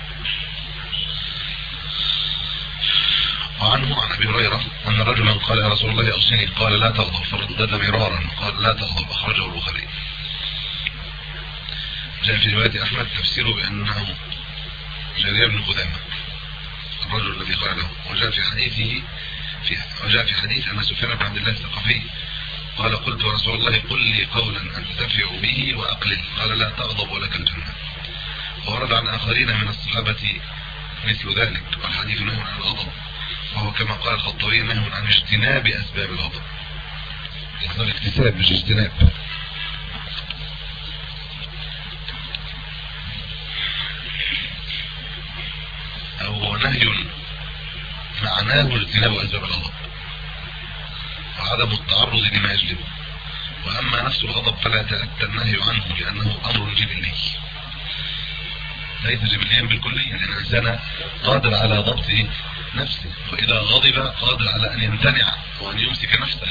وعنه عن أبي هريرة أن رجلا قال يا رسول الله أوصني، قال لا تغضب، فردد مرارا قال لا تغضب، أخرجه البخاري. جاء في رواية أحمد تفسيره بأنه جرير بن خدامة الرجل الذي قال له، وجاء في حديثه في وجاء في حديث أن سفيان بن عبد الله الثقفي قال قلت يا رسول الله قل لي قولا أنتفع به وأقلل، قال لا تغضب ولك الجنة. وورد عن آخرين من الصحابة مثل ذلك، والحديث نهي عن الغضب، وهو كما قال الخطابي نهي عن اجتناب أسباب الغضب، يحصل اكتساب مش اجتناب. أو نهي معناه اجتناب أسباب الغضب وعدم التعرض لما يجلبه، وأما نفس الغضب فلا يتأتى النهي عنه لأنه أمر جبلي. ليس جبليا بالكلية، لأن الإنسان قادر على ضبط نفسه، وإذا غضب قادر على أن يمتنع وأن يمسك نفسه.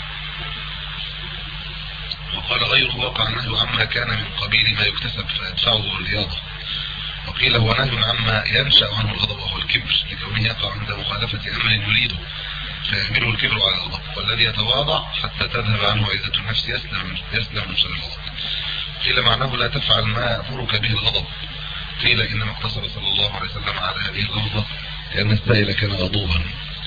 وقال غيره وقع النهي عما كان من قبيل ما يكتسب فيدفعه الرياضة. وقيل هو نهي عما ينشأ عنه الغضب وهو الكبر، لكونه يقع عند مخالفة أمر يريده فيحمله الكبر على الغضب، والذي يتواضع حتى تذهب عنه عزة النفس يسلم يسلم من شر الغضب. قيل معناه لا تفعل ما يأمرك به الغضب. قيل إنما اقتصر صلى الله عليه وسلم على هذه اللفظة لأن السائل كان غضوبا.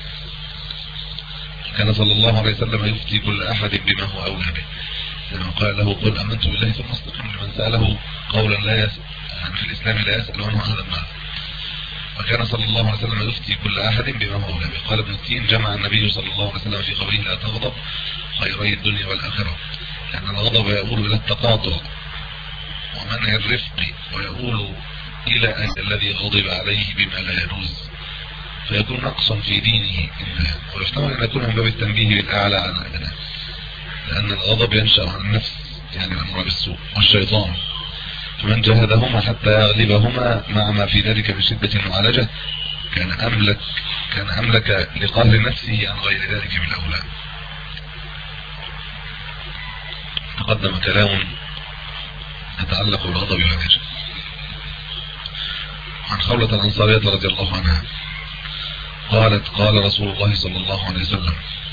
كان صلى الله عليه وسلم يفتي كل أحد بما هو أولى به، لما قال له قل آمنت بالله ثم استقم لمن سأله قولا لا يسأل يعني في الإسلام لا يسأل عنه أهلا ما. وكان صلى الله عليه وسلم يفتي كل أحد بما هو أولى به. قال ابن التين جمع النبي صلى الله عليه وسلم في قوله لا تغضب خيري الدنيا والآخرة، لأن الغضب يؤول إلى التقاطع ومنع الرفق، ويؤول إلى أن الذي غضب عليه بما لا يجوز فيكون نقصا في دينه، ويحتمل أن يكون من باب التنبيه بالأعلى على الأدنى، لأن الغضب ينشأ عن النفس يعني الأمر بالسوء والشيطان، فمن جاهدهما حتى يغلبهما مع ما في ذلك من شدة المعالجة كان أملك كان أملك لقهر نفسه عن غير ذلك من الأولى. تقدم كلام يتعلق بالغضب والعجز. عن خولة الأنصارية رضي الله عنها قالت قال رسول الله صلى الله عليه وسلم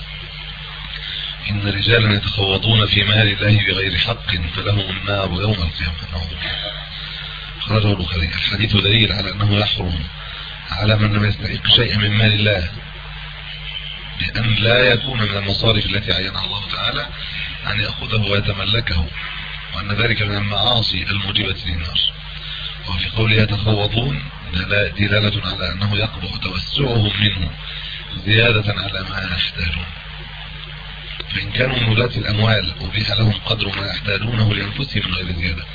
إن رجالا يتخوضون في مال الله بغير حق فلهم النار يوم القيامة. خرجه البخاري. الحديث دليل على أنه يحرم على من لم يستحق شيئا من مال الله بأن لا يكون من المصارف التي عينها الله تعالى أن يأخذه ويتملكه، وأن ذلك من المعاصي الموجبة للنار. وفي قوله يتخوضون دلالة على أنه يقبح توسعهم منه زيادة على ما يحتاجون، فإن كانوا من ولاة الأموال أبيح لهم قدر ما يحتاجونه لأنفسهم من غير زيادة.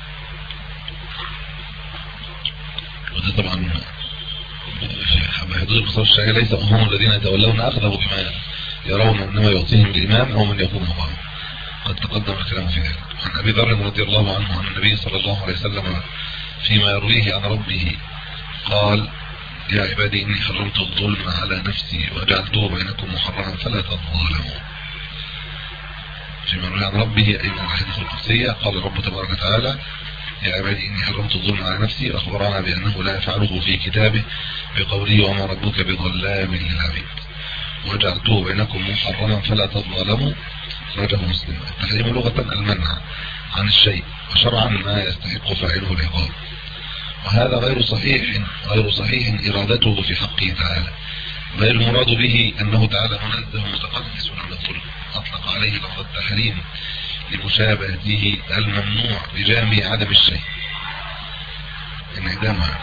وده طبعا في حدود المصارف الشرعية ليس هم الذين يتولون أخذه بما يرون أنما يعطيهم الإمام أو من يقوم معه، قد تقدم الكلام في ذلك. عن أبي ذر رضي الله عنه عن النبي صلى الله عليه وسلم فيما يرويه عن ربه قال يا عبادي إني حرمت الظلم على نفسي وجعلته بينكم محرما فلا تظالموا. فيما يرويه عن ربه أي من الحديث القدسية قال الرب تبارك وتعالى يا عبادي إني حرمت الظلم على نفسي، وأخبرنا بأنه لا يفعله في كتابه بقوله وما ربك بظلام للعبيد، وجعلته بينكم محرما فلا تظالموا. خرجه مسلم. التحريم لغة المنع عن الشيء، وشرعا ما يستحق فاعله العقاب، وهذا غير صحيح غير صحيح إرادته في حقه تعالى، بل المراد به أنه تعالى منزه متقدس عن الظلم، أطلق عليه لفظ التحريم لمشابهته الممنوع بجامع عدم الشيء انعدامها.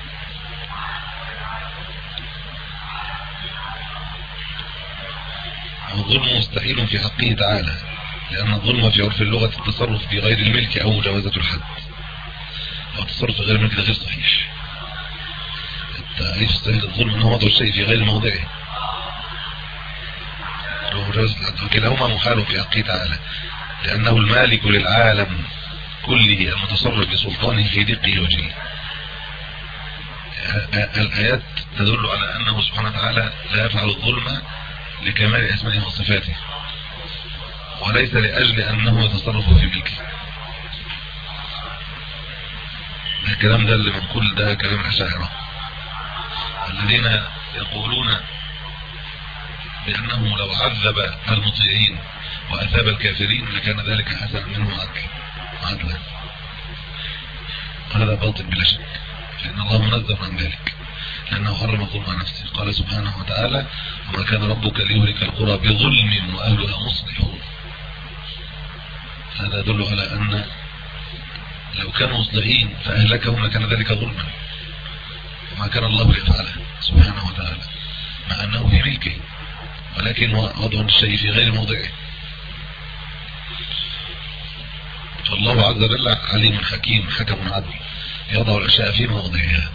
الظلم مستحيل في حقه تعالى، لأن الظلم في عرف اللغة التصرف في غير الملك أو مجاوزة الحد، أو التصرف في غير الملك ده غير صحيح. التعريف الصحيح للظلم أنه وضع الشيء في غير موضعه ومجاوزة الحد، وكلاهما محال في حقه تعالى، لأنه المالك للعالم كله المتصرف بسلطانه في دقه وجله. الآيات تدل على أنه سبحانه وتعالى لا يفعل الظلم لكمال أسمائه وصفاته، وليس لأجل أنه يتصرف في ملكه. الكلام ده اللي منقول ده كلام الأشاعرة الذين يقولون بأنه لو عذب المطيعين وأثاب الكافرين لكان ذلك حسنا منه عدلا. هذا باطل بلا شك، فإن الله منزه عن ذلك، لأنه حرم الظلم على نفسه. قال سبحانه وتعالى وما كان ربك ليهلك القرى بظلم وأهلها مصلحون. هذا يدل على أن لو كانوا مصلحين فأهلكهم لكان ذلك ظلما، وما كان الله ليفعله سبحانه وتعالى مع أنه في ملكه، ولكن وضع الشيء في غير موضعه. فالله عز وجل عليم حكيم حكم عدل يضع الأشياء في مواضعها.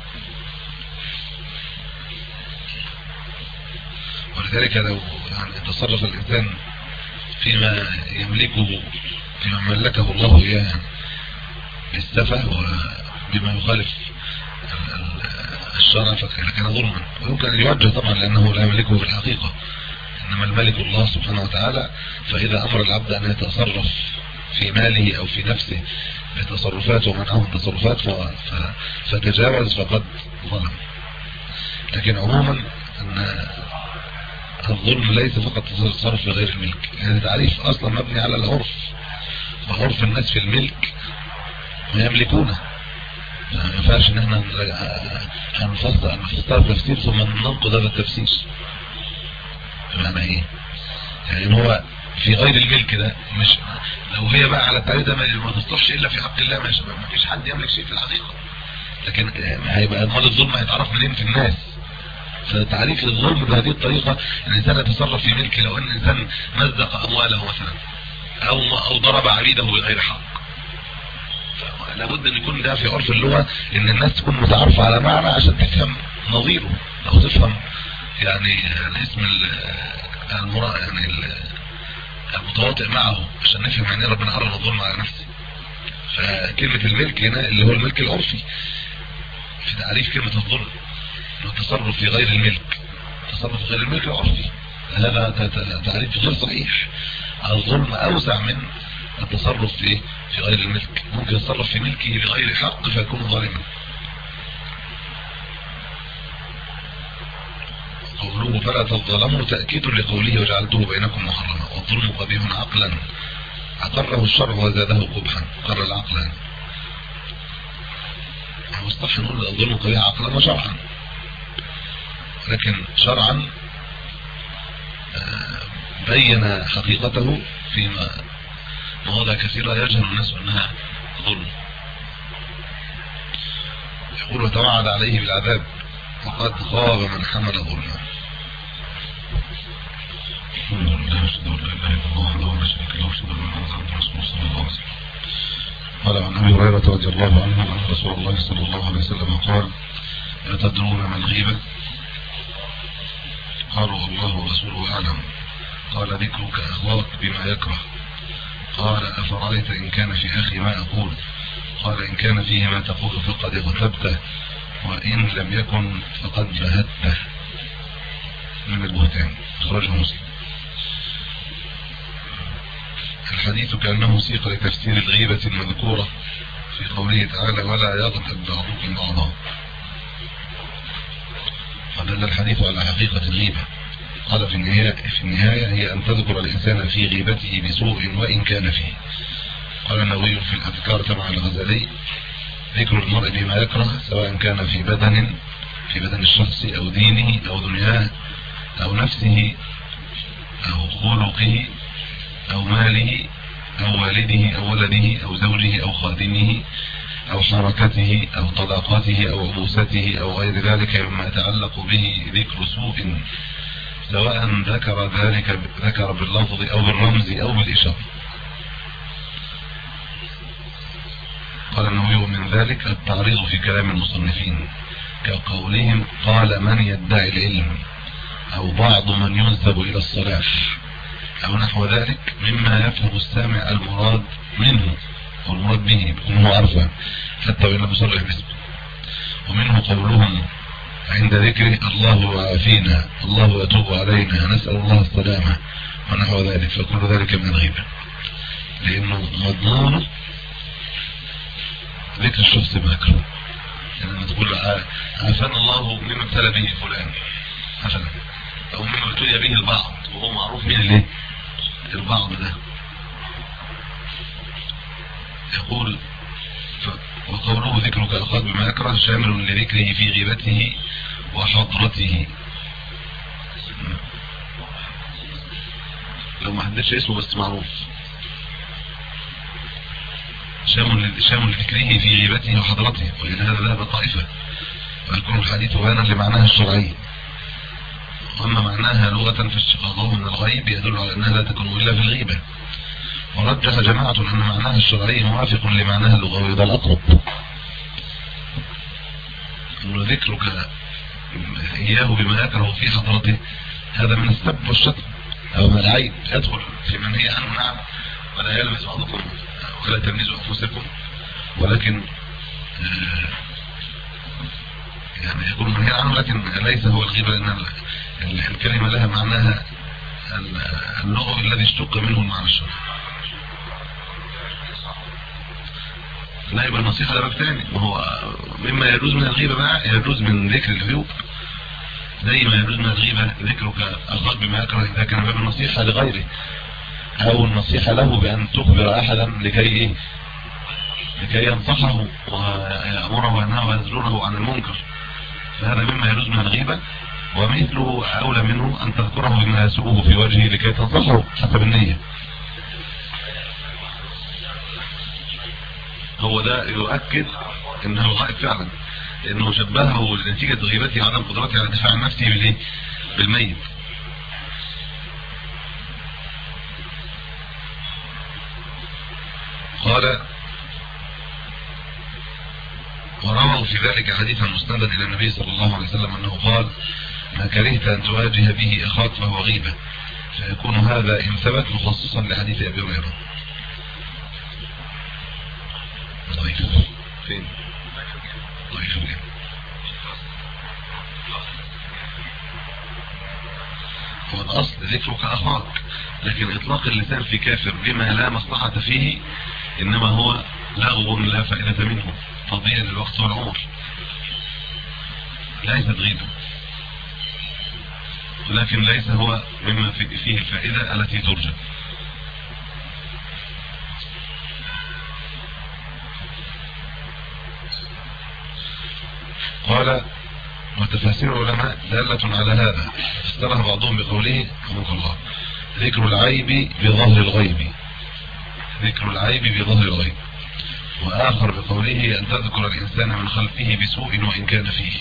ولذلك لو يعني تصرف الإنسان فيما يملكه فيما ملكه الله إياه بالسفه وبما يخالف الشرع فكان ظلما، ويمكن أن يوجه طبعا لأنه لا يملكه في الحقيقة، إنما الملك الله سبحانه وتعالى. فإذا أمر العبد أن يتصرف في ماله أو في نفسه بتصرفاته ومنعه التصرفات فتجاوز فقد ظلم. لكن عموما أن الظلم ليس فقط تصرف في غير الملك، يعني تعريف أصلا مبني على العرف، وعرف الناس في الملك ما يملكونه، ما ينفعش ان احنا هنفسر هنفسر تفسير ثم ننقض هذا التفسير. بمعنى ايه؟ يعني هو في غير الملك ده مش، لو هي بقى على التعريف ده ما تصلحش الا في حق الله، ما فيش حد يملك شيء في الحقيقه، لكن هيبقى امال الظلم هيتعرف منين في الناس؟ فتعريف الظلم بهذه الطريقه ان الانسان يتصرف في ملكه، لو ان الانسان مزق امواله مثلا او او ضرب عبيده بغير حق، لابد ان يكون ده في عرف اللغه، ان الناس تكون متعارفه على معنى عشان تفهم نظيره او تفهم يعني الاسم المرا يعني المتواطئ معه، عشان نفهم يعني ربنا حرم الظلم على نفسه. فكلمه الملك هنا اللي هو الملك العرفي في تعريف كلمه الظلم، التصرف في غير الملك، التصرف في غير الملك العرفي، هذا تعريف غير صحيح. الظلم اوسع من التصرف في في غير الملك، ممكن يتصرف في ملكه بغير حق فيكون ظالما. قوله فلا تظلموا تأكيد لقوله وجعلته بينكم محرما، والظلم قبيح عقلا أقره الشرع وزاده قبحا، قرر العقل يعني. مصطلح نقول الظلم قبيح عقلا وشرعا، لكن شرعا بين حقيقته فيما مواضع كثيرة يجهل الناس أنها ظلم. يقول وتوعد عليه بالعذاب وقد خاب من حمل ظلما. قال عن أبي هريرة رضي الله عنه أن رسول الله صلى الله عليه وسلم قال أتدرون ما الغيبة؟ قالوا الله ورسوله أعلم. قال ذكرك أخاك بما يكره. قال أفرأيت إن كان في أخي ما أقول؟ قال إن كان فيه ما تقول فقد اغتبته، وإن لم يكن فقد بهته. من البهتان، أخرجه مسلم. الحديث كأنه سيق لتفسير الغيبة المذكورة في قوله تعالى ولا يغتب بعضكم بعضا، فدل الحديث على حقيقة الغيبة. قال في النهاية, في النهاية هي أن تذكر الإنسان في غيبته بسوء وإن كان فيه. قال النووي في الأذكار تبع الغزالي ذكر المرء بما يكره سواء كان في بدن في بدن الشخص أو دينه أو دنياه أو نفسه أو خلقه أو ماله أو والده أو ولده أو زوجه أو خادمه أو حركته أو طلاقته أو عبوسته أو غير ذلك مما يتعلق به ذكر سوء، سواء ذكر ذلك ذكر باللفظ أو بالرمز أو بالإشارة. قال النووي من ذلك التعريض في كلام المصنفين كقولهم قال من يدعي العلم أو بعض من ينسب إلى الصلاح أو نحو ذلك مما يفهم السامع المراد منه والمراد به بأنه عرفه حتى وإن لم يصرح باسمه. ومنه قولهم عند ذكره الله يعافينا الله يتوب علينا نسأل الله السلامة ونحو ذلك، فكل ذلك من الغيبة لأنه مضمون ذكر الشخص باكر، يعني لما تقول عافانا الله مما ابتلى به فلان مثلا أو مما ابتلي به البعض وهو معروف مين اللي البعض ده. يقول وقوله ذكرك أخاك بما يكره شامل لذكره في غيبته وحضرته، لو ما حددش اسمه بس معروف شامل شامل لذكره في غيبته وحضرته، وإلى هذا ذهب طائفة ويكون الحديث بيانا لمعناها الشرعي، وأما معناها لغة فاشتقاقه من الغيب يدل على أنها لا تكون إلا في الغيبة. ورجح جماعة أن معناها الشرعي موافق لمعناها اللغوي، ده الأقرب. وذكرك إياه بما يكره في حضرته هذا من السب والشتم أو من العيب، يدخل في منهي عنه نعم، ولا يلمس بعضكم ولا تلمزوا أنفسكم، ولكن يعني يكون منهيا عنه، لكن ليس هو الغيبة، لأن الكلمة لها معناها اللغوي الذي اشتق منه المعنى الشرعي. لا يبقى النصيحة ده باب تاني، وهو مما يجوز من الغيبة بقى يجوز من ذكر العيوب، زي ما يجوز من الغيبة ذكرك أخاك بما يكره إذا كان باب النصيحة لغيره، أو النصيحة له بأن تخبر أحدا لكي إيه؟ لكي ينصحه ويأمره وينهاه ويزجره عن المنكر، فهذا مما يجوز من الغيبة. ومثله أولى منه أن تذكره بما يسوءه في وجهه لكي تنصحه حسب النية. هو ده يؤكد انه غائب فعلا، لانه شبهه لنتيجة غيبته عدم قدرته على الدفاع عن نفسه بالايه؟ بالميت. قال ورووا في ذلك حديثا مسندا الى النبي صلى الله عليه وسلم انه قال: ما كرهت ان تواجه به اخاك فهو غيبة، فيكون هذا ان ثبت مخصصا لحديث ابي هريرة. ضعيف فين؟ ضعيف فين؟ هو الأصل ذكرك أخاك، لكن إطلاق اللسان في كافر بما لا مصلحة فيه إنما هو لغو لا فائدة منه، تضييع للوقت والعمر، ليست غيبة، ولكن ليس هو مما فيه الفائدة التي ترجى. قال وتفاسير العلماء دالة على هذا، فسرها بعضهم بقوله رحمه الله: ذكر العيب بظهر الغيب، ذكر العيب بظهر الغيب، وآخر بقوله أن تذكر الإنسان من خلفه بسوء وإن كان فيه.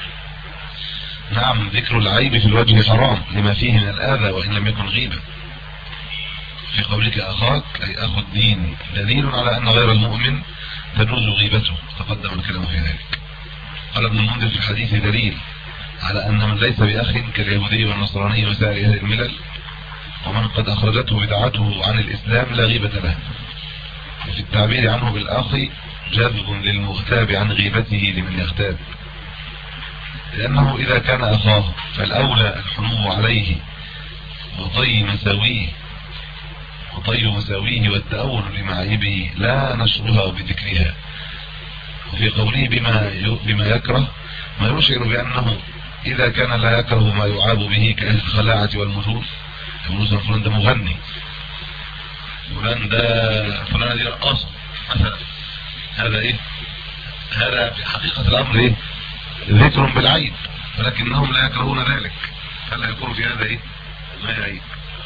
نعم، ذكر العيب في الوجه حرام لما فيه من الآذى وإن لم يكن غيبة. في قولك أخاك أي أخو الدين دليل على أن غير المؤمن تجوز غيبته، تقدم الكلام في ذلك. قال ابن المنذر في الحديث دليل على أن من ليس بأخ كاليهودي والنصراني وسائر أهل الملل ومن قد أخرجته بدعته عن الإسلام لا غيبة له. وفي التعبير عنه بالأخ جذب للمغتاب عن غيبته لمن يغتاب، لأنه إذا كان أخاه فالأولى الحنو عليه وطي مساويه وطي مساويه والتأول لمعايبه لا نشرها بذكرها. وفي قوله بما بما يكره ما يشعر بأنه إذا كان لا يكره ما يعاب به كأهل الخلاعة والمجوس. المجوس فلان ده مغني، فلان ده فلان دي رقاصة مثلا، هذا إيه؟ هذا في حقيقة الأمر إيه؟ ذكر بالعيب، ولكنهم لا يكرهون ذلك، فلا يكون في هذا إيه؟ ما يعيب.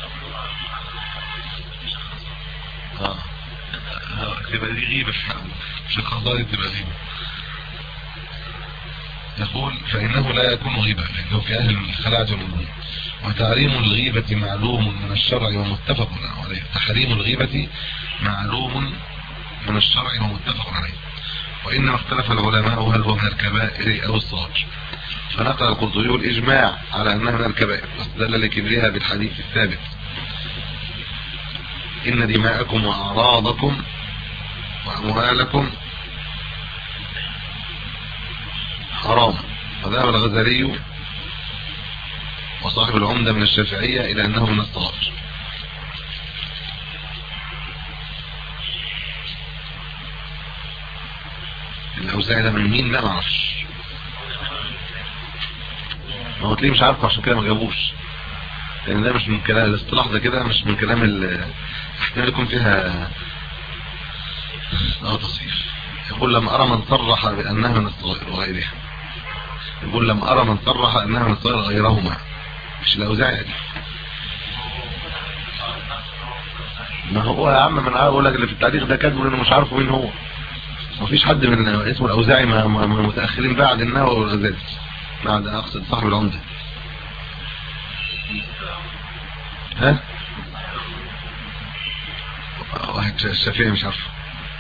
اه تبقى دي غيبة في حقه، مش الخصائص تبقى غيبة. يقول فإنه لا يكون غيبة لأنه في أهل الخلاعة والمنون. وتحريم الغيبة معلوم من الشرع ومتفق عليه، تحريم الغيبة معلوم من الشرع ومتفق عليه، وإنما اختلف العلماء هل هو من الكبائر أو الصغائر، فنقل القرطبي الإجماع على أنها من الكبائر واستدل لكبرها بالحديث الثابت: إن دماءكم وأعراضكم وأموالكم حرام. وذهب الغزالي وصاحب العمدة من الشافعية إلى أنه من الصغائر. الأوزاعي ده من مين؟ لا معرفش، ما هو تلاقيه مش عارف، عشان كده ما جابوش، لأن ده مش من كلام الاصطلاح ده، كده مش من كلام احتمال يكون فيها اه تصحيف. يقول لم أرى من صرح بأنها من الصغائر وغيرها، يقول لم أرى من صرح أنها من الصغائر غيرهما، مش الأوزاعي. ما هو يا عم من أقول لك اللي في التاريخ ده كاتبه لأنه مش عارفه مين هو، مفيش حد من اسمه الأوزاعي من متأخرين بعد النووي والغزالي، بعد أقصد صاحب العمدة. ها واحد الشافعي مش عارفه،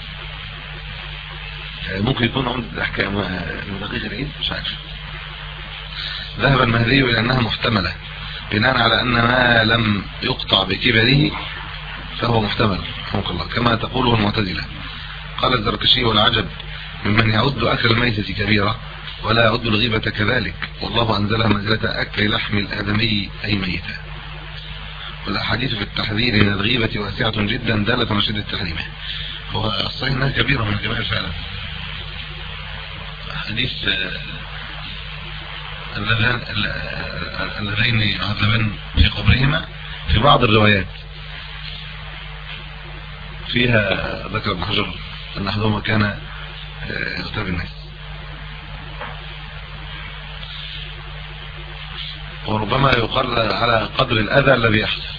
ممكن يكون عمدة الأحكام من دقيق العيد، مش عارف. ذهب المهدي إلى أنها محتملة بناء على أن ما لم يقطع بكبره فهو محتمل رحمه الله، كما تقوله المعتزلة. قال الزركشي: والعجب ممن يعد أكل الميتة كبيرة ولا يعد الغيبة كذلك، والله أنزلها منزلة أكل لحم الآدمي أي ميتا. والأحاديث في التحذير من الغيبة واسعة جدا دالة على شدة تحريمه. هو الصحيح أنها كبيرة من الكبائر فعلا. حديث اللذين يعذبان في قبرهما في بعض الروايات فيها ذكر ابن حجر أن أحدهما كان يغتاب الناس، وربما يقال على قدر الأذى الذي يحصل.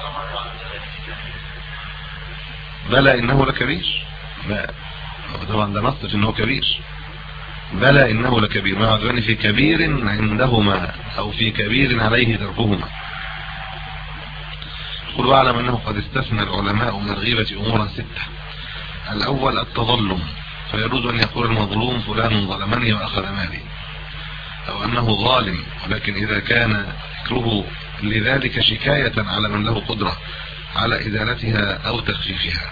بلى إنه لكبير، طبعا ده نص في إنه كبير. بلى إنه لكبير، ما يعذبان في كبير عندهما أو في كبير عليه تركهما. قل واعلم أنه قد استثنى العلماء من الغيبة أمورا ستة. الأول التظلم، فيجوز أن يقول المظلوم فلان ظلمني وأخذ مالي، أو أنه ظالم، ولكن إذا كان ذكره لذلك شكاية على من له قدرة على إزالتها أو تخفيفها.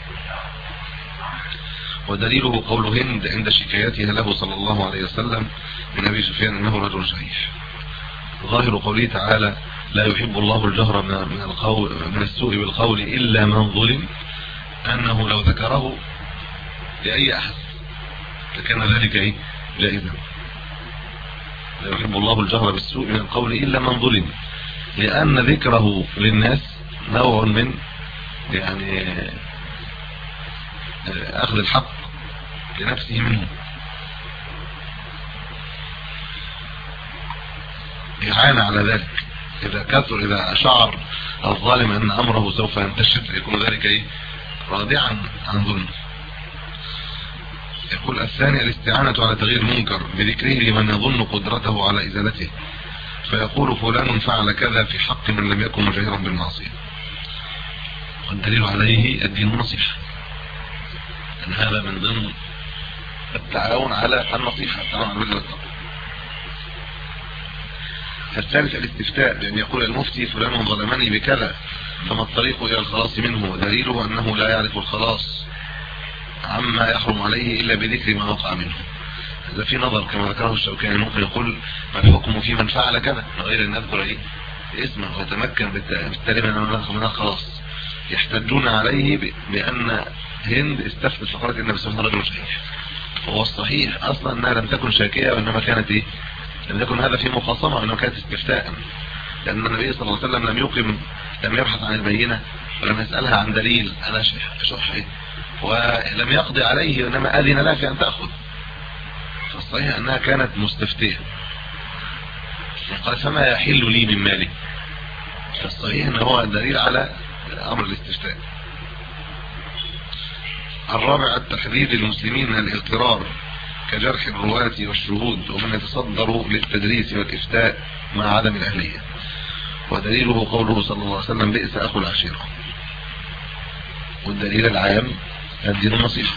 ودليله قول هند عند شكايتها له صلى الله عليه وسلم من أبي سفيان أنه رجل شريف. ظاهر قوله تعالى لا يحب الله الجهر من القول من السوء بالقول إلا من ظلم، أنه لو ذكره لأي أحد لكان ذلك إيه جائزا. لا يحب الله الجهر بالسوء من القول إلا من ظلم، لأن ذكره للناس نوع من يعني أخذ الحق لنفسه منه، إعانة على ذلك. إذا كثر إذا شعر الظالم أن أمره سوف ينتشر يكون ذلك إيه رادعا عن ظلمه. يقول الثاني الاستعانة على تغيير المنكر بذكره لمن يظن قدرته على إزالته، فيقول فلان فعل كذا في حق من لم يكن مجاهرا بالمعصية. والدليل عليه الدين النصيحة، أن هذا من ضمن التعاون على النصيحة، التعاون على البر والتقوى. الثالث الاستفتاء، بأن يقول المفتي فلان ظلمني بكذا فما الطريق إلى الخلاص منه، ودليله أنه لا يعرف الخلاص عما يحرم عليه إلا بذكر ما وقع منه. هذا في نظر كما ذكره الشوكاني، ممكن يقول ما الحكم في من فعل كذا من غير أن يذكر إيه اسمه ويتمكن بالتالي من الخلاص. يحتجون عليه بأن هند استفتت فقالت إن بسم الله رجل شريف، وهو الصحيح أصلا أنها لم تكن شاكية، وإنما كانت إيه لم يكن هذا في مخاصمة، وإنما كانت استفتاء، لأن النبي صلى الله عليه وسلم لم يقم لم يبحث عن البينة ولم يسألها عن دليل أنا شح إيه، ولم يقضي عليه، وإنما أذن لها في أن تأخذ. فالصحيح أنها كانت مستفتية. قال فما يحل لي من مالي، فالصحيح أنه هو الدليل على أمر الاستفتاء. الرابع التحذير للمسلمين من الاغترار كجرح الرواة والشهود ومن يتصدر للتدريس والإفتاء مع عدم الأهلية. ودليله قوله صلى الله عليه وسلم بئس أخو العشيرة. والدليل العام الدين النصيحة.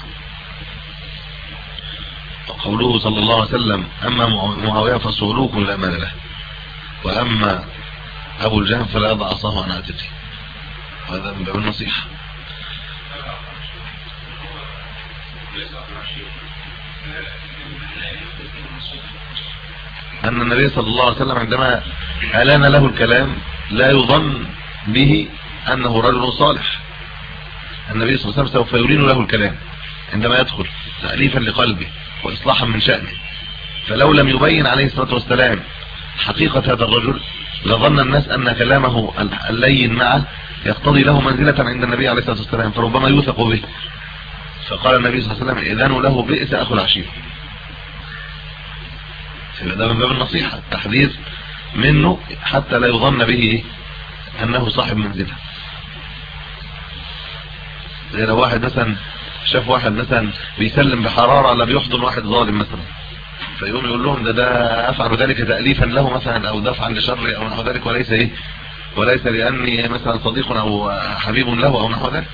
وقوله صلى الله عليه وسلم أما معاوية فصولوك لا مال له، وأما أبو الجهم فلا يضع عصاه عن عاتقه. وهذا من باب النصيحة. أن النبي صلى الله عليه وسلم عندما ألان له الكلام لا يظن به أنه رجل صالح. النبي صلى الله عليه وسلم سوف يلين له الكلام عندما يدخل تأليفا لقلبه وإصلاحا من شأنه، فلو لم يبين عليه الصلاة والسلام حقيقة هذا الرجل لظن الناس أن كلامه اللين معه يقتضي له منزلة عند النبي عليه الصلاة والسلام، فربما يوثق به. فقال النبي صلى الله عليه وسلم إذن له بئس أخو العشيرة. فهذا من باب النصيحة، التحذير منه حتى لا يظن به أنه صاحب منزلة. زي لو واحد مثلا شاف واحد مثلا بيسلم بحرارة لا بيحضن واحد ظالم مثلا، فيقوم يقول لهم ده ده أفعل ذلك تأليفا له مثلا أو دفعا لشر أو نحو ذلك، وليس إيه وليس لأني مثلا صديق أو حبيب له أو نحو ذلك.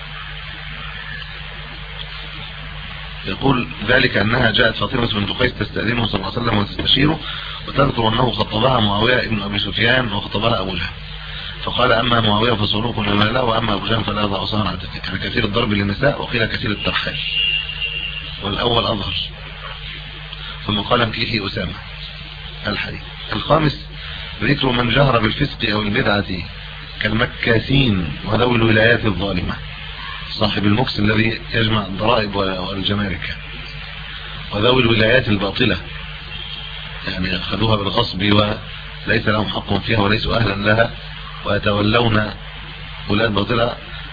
يقول ذلك أنها جاءت فاطمة بنت قيس تستأذنه صلى الله عليه وسلم وتستشيره، وتذكر أنه خطبها معاوية ابن أبي سفيان وخطبها أبو جهل، فقال أما معاوية فصولوك وما له، وأما أبو جهل فلا يضع عصاه عن عاتقه. كان كثير الضرب للنساء وقيل كثير الترحال، والأول أظهر. ثم قال انكحي أسامة الحديث. الخامس ذكر من جهر بالفسق أو البدعة كالمكاسين وذوي الولايات الظالمة، صاحب المكس الذي يجمع الضرائب والجمارك، وذوي الولايات الباطلة يعني أخذوها بالغصب وليس لهم حق فيها وليسوا أهلا لها، ويتولون ولايات باطلة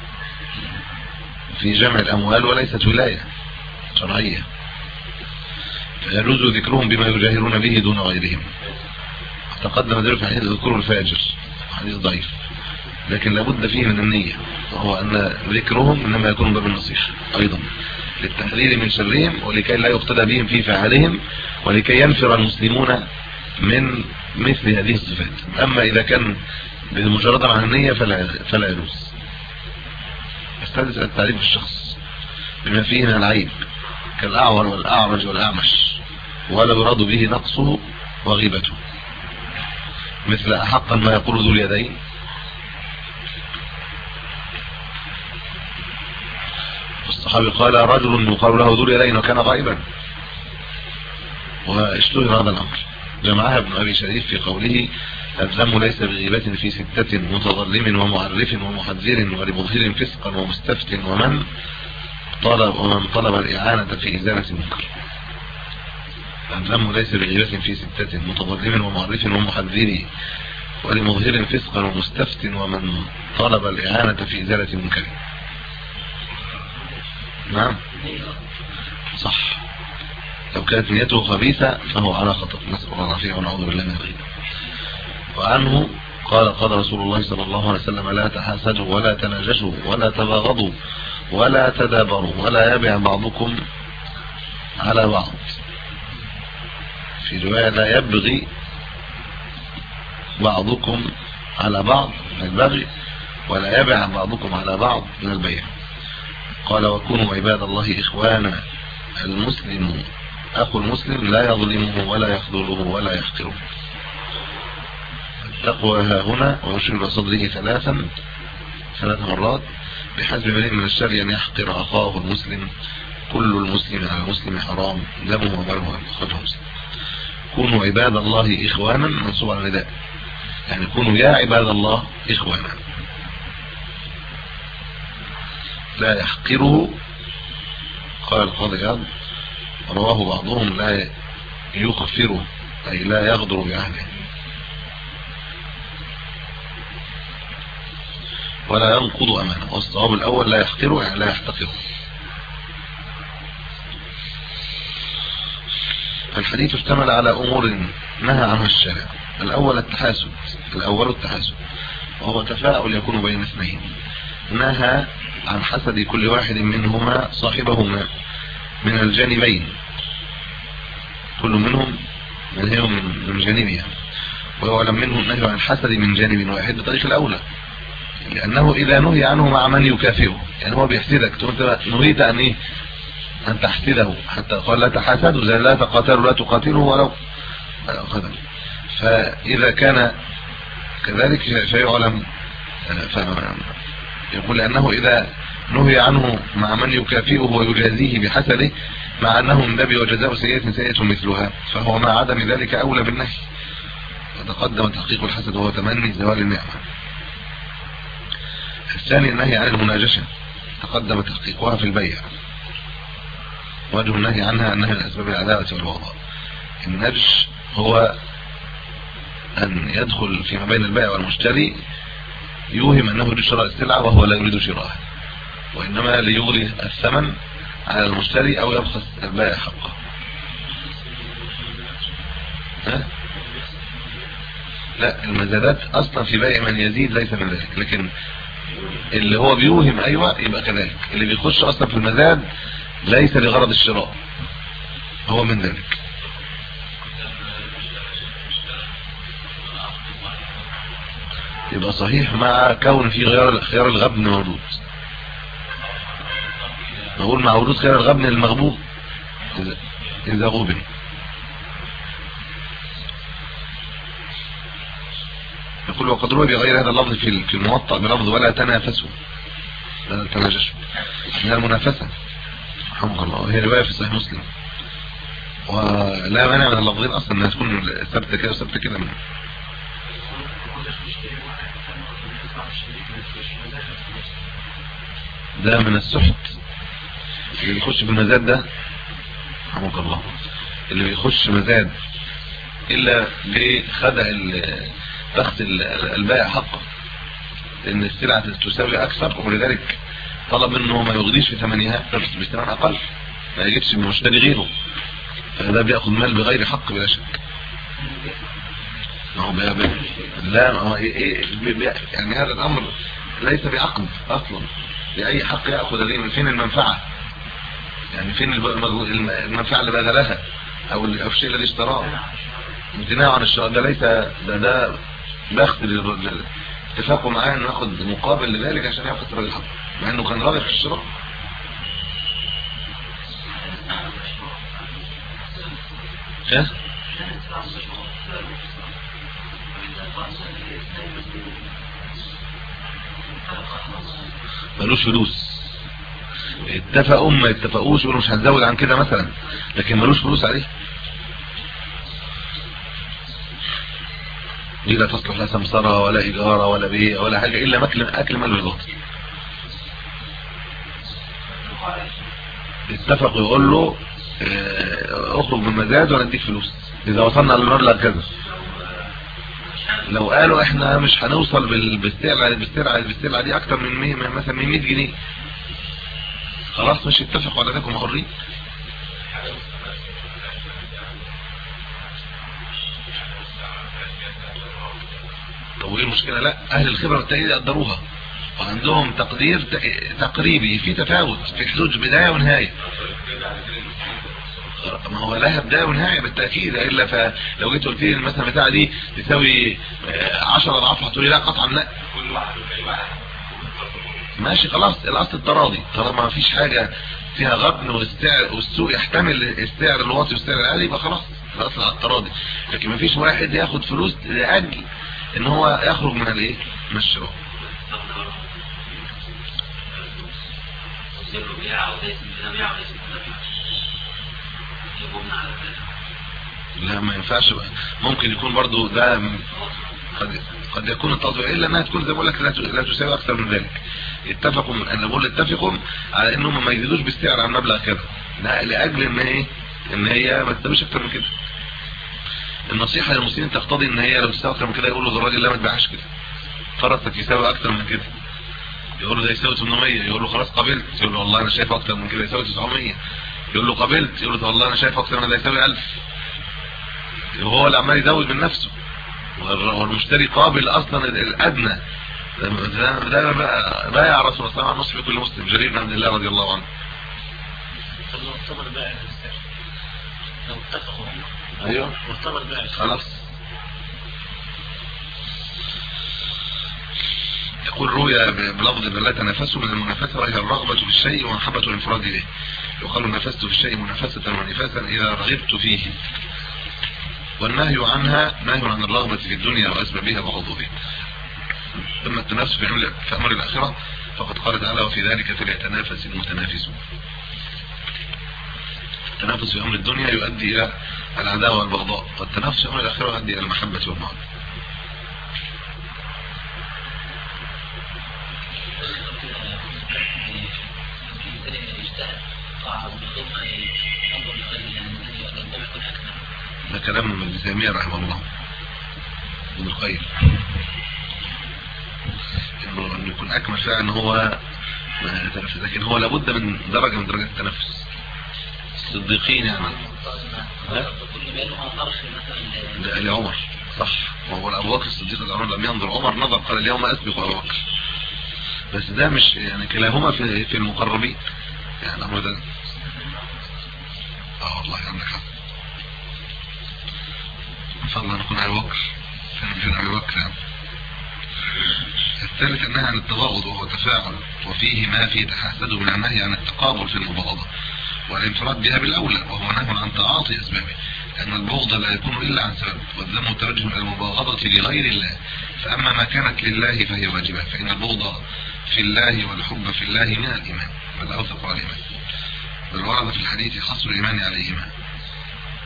في جمع الأموال وليست ولاية شرعية، فيجوز ذكرهم بما يجاهرون به دون غيرهم. تقدم ذلك في حديث ذكر الفاجر، حديث ضعيف، لكن لابد فيه من النية، وهو أن ذكرهم إنما يكون باب النصيحة أيضا للتحذير من شرهم، ولكي لا يقتدى بهم في فعلهم، ولكي ينفر المسلمون من مثل هذه الصفات. أما إذا كان بمجرد عن النية فلا, فلا يجوز. السادس التعريف بالشخص بما فيه من العيب كالأعور والأعرج والأعمش، ولا يراد به نقصه وغيبته، مثل أحقا ما يقول ذو اليدين، الصحابي قال رجل يقال له ذو اليدين وكان غائبا، واشتهر هذا الأمر. جمعها ابن أبي شريف في قوله الذم ليس بغيبة في ستة متظلم ومعرف ومحذر ولمظهر فسقا ومستفت ومن طلب ومن طلب الإعانة في إزالة المنكر. الذم ليس بغيبة في ستة متظلم ومعرف ومحذر ولمظهر فسقا ومستفت ومن طلب الإعانة في إزالة المنكر. نعم صح، لو كانت نيته خبيثة فهو على خطأ، نسأل الله العافية ونعوذ بالله من الغيبة. وعنه قال قال رسول الله صلى الله عليه وسلم لا تحاسدوا ولا تناجشوا ولا تباغضوا ولا تدابروا ولا يبع بعضكم على بعض. في رواية لا يبغي بعضكم على بعض من البغي ولا يبع بعضكم على بعض من البيع. قال وكونوا عباد الله إخوانا، المسلم أخو المسلم لا يظلمه ولا يخذله ولا يحقره. التقوى ها هنا ويشير إلى صدره ثلاثا ثلاث مرات بحسب امرئ من الشر أن يحقر أخاه المسلم، كل المسلم على المسلم حرام دمه وماله أخرجه مسلم. كونوا عباد الله إخوانا منصوب على النداء، يعني كونوا يا عباد الله إخوانا، لا يحقره. قال القاضي عياض رواه بعضهم لا يغفره أي لا يغدر بعهده ولا ينقض أمانه، والصواب الأول لا يحقره يعني لا يحتقره. الحديث اشتمل على أمور نهى عنها الشارع. الأول التحاسد، الأول التحاسد وهو تفاؤل يكون بين اثنين. نهى عن حسد كل واحد منهما صاحبهما من الجانبين، كل منهم منهم من جانبها، وهو لم منه النهي عن الحسد من جانب واحد بطريق الأولى، لأنه إذا نهي عنه مع من يكافئه، يعني هو بيحسدك أنت نهيت عن إيه؟ أن تحسده، حتى قال لا تحاسدوا زي لا تقاتلوا لا تقاتلوا ولو قتل. فإذا كان كذلك فيعلم، يقول أنه إذا نهي عنه مع من يكافئه ويجازيه بحسده مع أنه من باب وجزاء سيئة سيئة مثلها، فهو مع عدم ذلك أولى بالنهي. وتقدم تحقيق الحسد وهو تمني زوال النعمة. الثاني النهي عن المناجشة، تقدم تحقيقها في البيع. وجه النهي عنها أنها من أسباب العداوة والبغضاء. النجش هو أن يدخل فيما بين البائع والمشتري يوهم أنه يريد شراء السلعة وهو لا يريد شراءها، وإنما ليغلي الثمن على المشتري أو يبخس البائع حقه. لا، المزادات أصلا في بائع من يزيد ليس من ذلك، لكن اللي هو بيوهم أيوة يبقى كذلك. اللي بيخش أصلا في المزاد ليس لغرض الشراء هو من ذلك. يبقى صحيح مع كون في غير خيار الغبن موجود. نقول مع وجود خيار الغبن المغبون إذا غبن. يقول وقد روى بغير هذا اللفظ في الموطأ بلفظ ولا تنافسوا لا تناجشوا من المنافسة رحمه الله، وهي رواية في صحيح مسلم. ولا مانع من اللفظين اصلا انها تكون ثابته كده وثابته كده. ده من السحت اللي بيخش في المزاد ده، رحمك الله، اللي بيخش مزاد الا بخدع بخس البائع حقه، لان السلعه تساوي اكثر ولذلك طلب منه ما يغديش في ثمنها بثمن اقل، ما يجيبش من مشتري غيره، فده بياخد مال بغير حق بلا شك. ما هو لا هو ايه يعني هذا الامر ليس بعقد اصلا، لاي حق ياخذ ليه من فين المنفعه، يعني فين المنفعه اللي بذلها او الشيء الذي اشتراه. امتناع عن الشراء ده ليس ده ده باخد اتفاقوا معاه انه ياخد مقابل لذلك عشان ياخد راجل الحق، مع انه كان راغب في الشراء. ها ملوش فلوس، اتفقوا ما اتفقوش يقولوا مش هنزود عن كده مثلا، لكن ملوش فلوس عليه، دي لا تصلح لا سمسرة ولا إيجارة ولا بيع ولا حاجة إلا مكل أكل مال بالباطل. اتفقوا يقول له اه اخرج من مزاد وانا اديك فلوس اذا وصلنا للمبلغ كذا. لو قالوا احنا مش هنوصل بالسلعه بالسلعه بالسلعه دي اكتر من مية مثلا من مية جنيه، خلاص مش اتفقوا على ذلك ومحرين. طب وايه المشكله؟ لا اهل الخبره والتأكيد يقدروها وعندهم تقدير تقريبي في تفاوت في حدود بدايه ونهايه. ما هو لها بدايه ونهايه بالتاكيد، الا فلو جيت قلت لي مثلا بتاع دي تساوي عشرة اضعاف هتقول لي لا قطعا لا، ماشي خلاص الاصل التراضي، طالما ما فيش حاجه فيها غبن والسعر والسوق يحتمل السعر الواطي والسعر العالي يبقى خلاص الاصل على التراضي. لكن ما فيش واحد ياخد فلوس لاجل ان هو يخرج من الايه من الشراء. لا ما ينفعش بقى. ممكن يكون برضو ده قد قد يكون التطبيق الا انها تكون زي ما بقول لك لا تساوي اكثر من ذلك. اتفقوا، انا بقول اتفقوا على انهم ما يزيدوش بالسعر عن مبلغ كذا لاجل ان ايه ان هي ما تساويش اكثر من كده. النصيحه للمسلمين تقتضي ان هي لو تساوي اكثر من كده يقولوا للراجل لا ما تبيعش كده، فرصك يساوي اكثر من كده، يقول له ده يساوي ثمانمية، يقول له خلاص قبلت، يقول له والله انا شايف اكتر من كده يساوي تسعمية، يقول له قبلت، يقول له والله انا شايف اكتر من ده يساوي ألف. وهو اللي عمال يزود من نفسه والمشتري قابل اصلا الادنى. ده بقى بايع رسول الله صلى الله عليه وسلم كل مسلم جرير بن عبد الله رضي الله عنه. طب لو اعتبر بائع لو اتفقوا ايوه معتبر بائع خلاص. يقول روي بلفظ لا تنافسوا من المنافسه وهي الرغبه في الشيء ومحبه الانفراد به. يقال نافست في الشيء منافسه ونفاسا اذا رغبت فيه، والنهي عنها نهي عن الرغبه في الدنيا واسبابها وحظوظها. اما التنافس في امر الاخره فقد قال تعالى وفي ذلك فليتنافس المتنافسون. التنافس في امر الدنيا يؤدي الى العداوه والبغضاء، والتنافس في امر الاخره يؤدي الى المحبه والمحبه. ده كلام ابن تيمية رحمه الله ابن القيم، انه يكون اكمل فعلا ان هو يتنافس، لكن هو لابد من درجه من درجات التنافس. الصديقين يعني ده لعمر صح، وهو ابو بكر الصديق لم ينظر عمر نظر قال اليوم اسبق ابو بكر، بس ده مش يعني كلاهما في في المقربين يعني امر ده. اه والله عندك حق، فضلا نكون على بكر فين ابي بكر يعني. الثالث النهي عن التباغض وهو تفاعل وفيه ما فيه تحسد من النهي عن التقابل في المباغضه والانفراد بها بالاولى، وهو نهي عن تعاطي اسبابه، لان البغض لا يكون الا عن سبب، والذم متوجه الى المباغضه لغير الله. فاما ما كانت لله فهي واجبه، فان البغض في الله والحب في الله من الايمان بل اوثق على الايمان، بل ورد في الحديث حصر الايمان عليهما.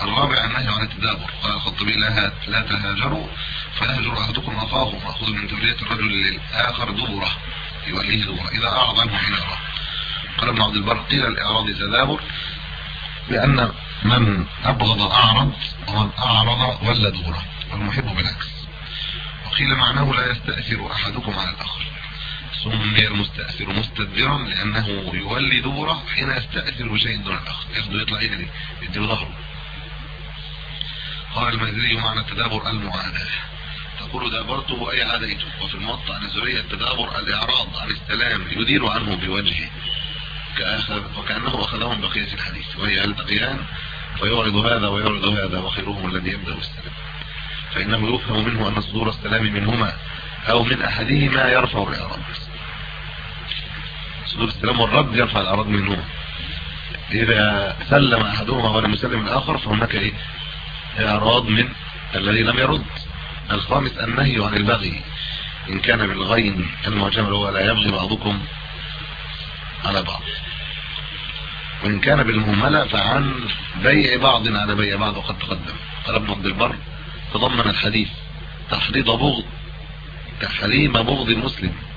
الرابع النهي عن التدابر. قال الخطبي لا لا تهاجروا فيهجر احدكم اخاه ماخوذ من تولية الرجل للاخر دبره يوليه دبره اذا اعرض عنه حين يراه. قال ابن عبد البر قيل الاعراض تدابر لان من ابغض اعرض ومن اعرض ولى دبره والمحب بالعكس. وقيل معناه لا يستأثر احدكم على الاخر. سمي المستأثر مستدبرا لانه يولي دبره حين يستأثر بشيء دون الاخر ياخده يطلع ايه يديله ظهره. قال المازري معنى التدابر المعاداة تقول دابرته اي عاديته. وفي الموطأ النزولية التدابر الاعراض عن السلام يدير عنه بوجهه وكأنه اخذهم بقية الحديث وهي يلتقيان فيعرض هذا ويعرض هذا وخيرهم الذي يبدأ بالسلام فإنه يفهم منه أن صدور السلام منهما أو من أحدهما يرفع الإعراض. صدور السلام والرد يرفع الإعراض منهما. إذا سلم أحدهما ولم يسلم الآخر فهناك إيه إعراض من الذي لم يرد. الخامس النهي عن البغي إن كان بالغين المعجم هو لا يبغي بعضكم على بعض وإن كان بالمهملة فعن بيع بعض على بيع بعض وقد تقدم. قال ابن عبد البر تضمن الحديث تحريض بغض تحريم بغض المسلم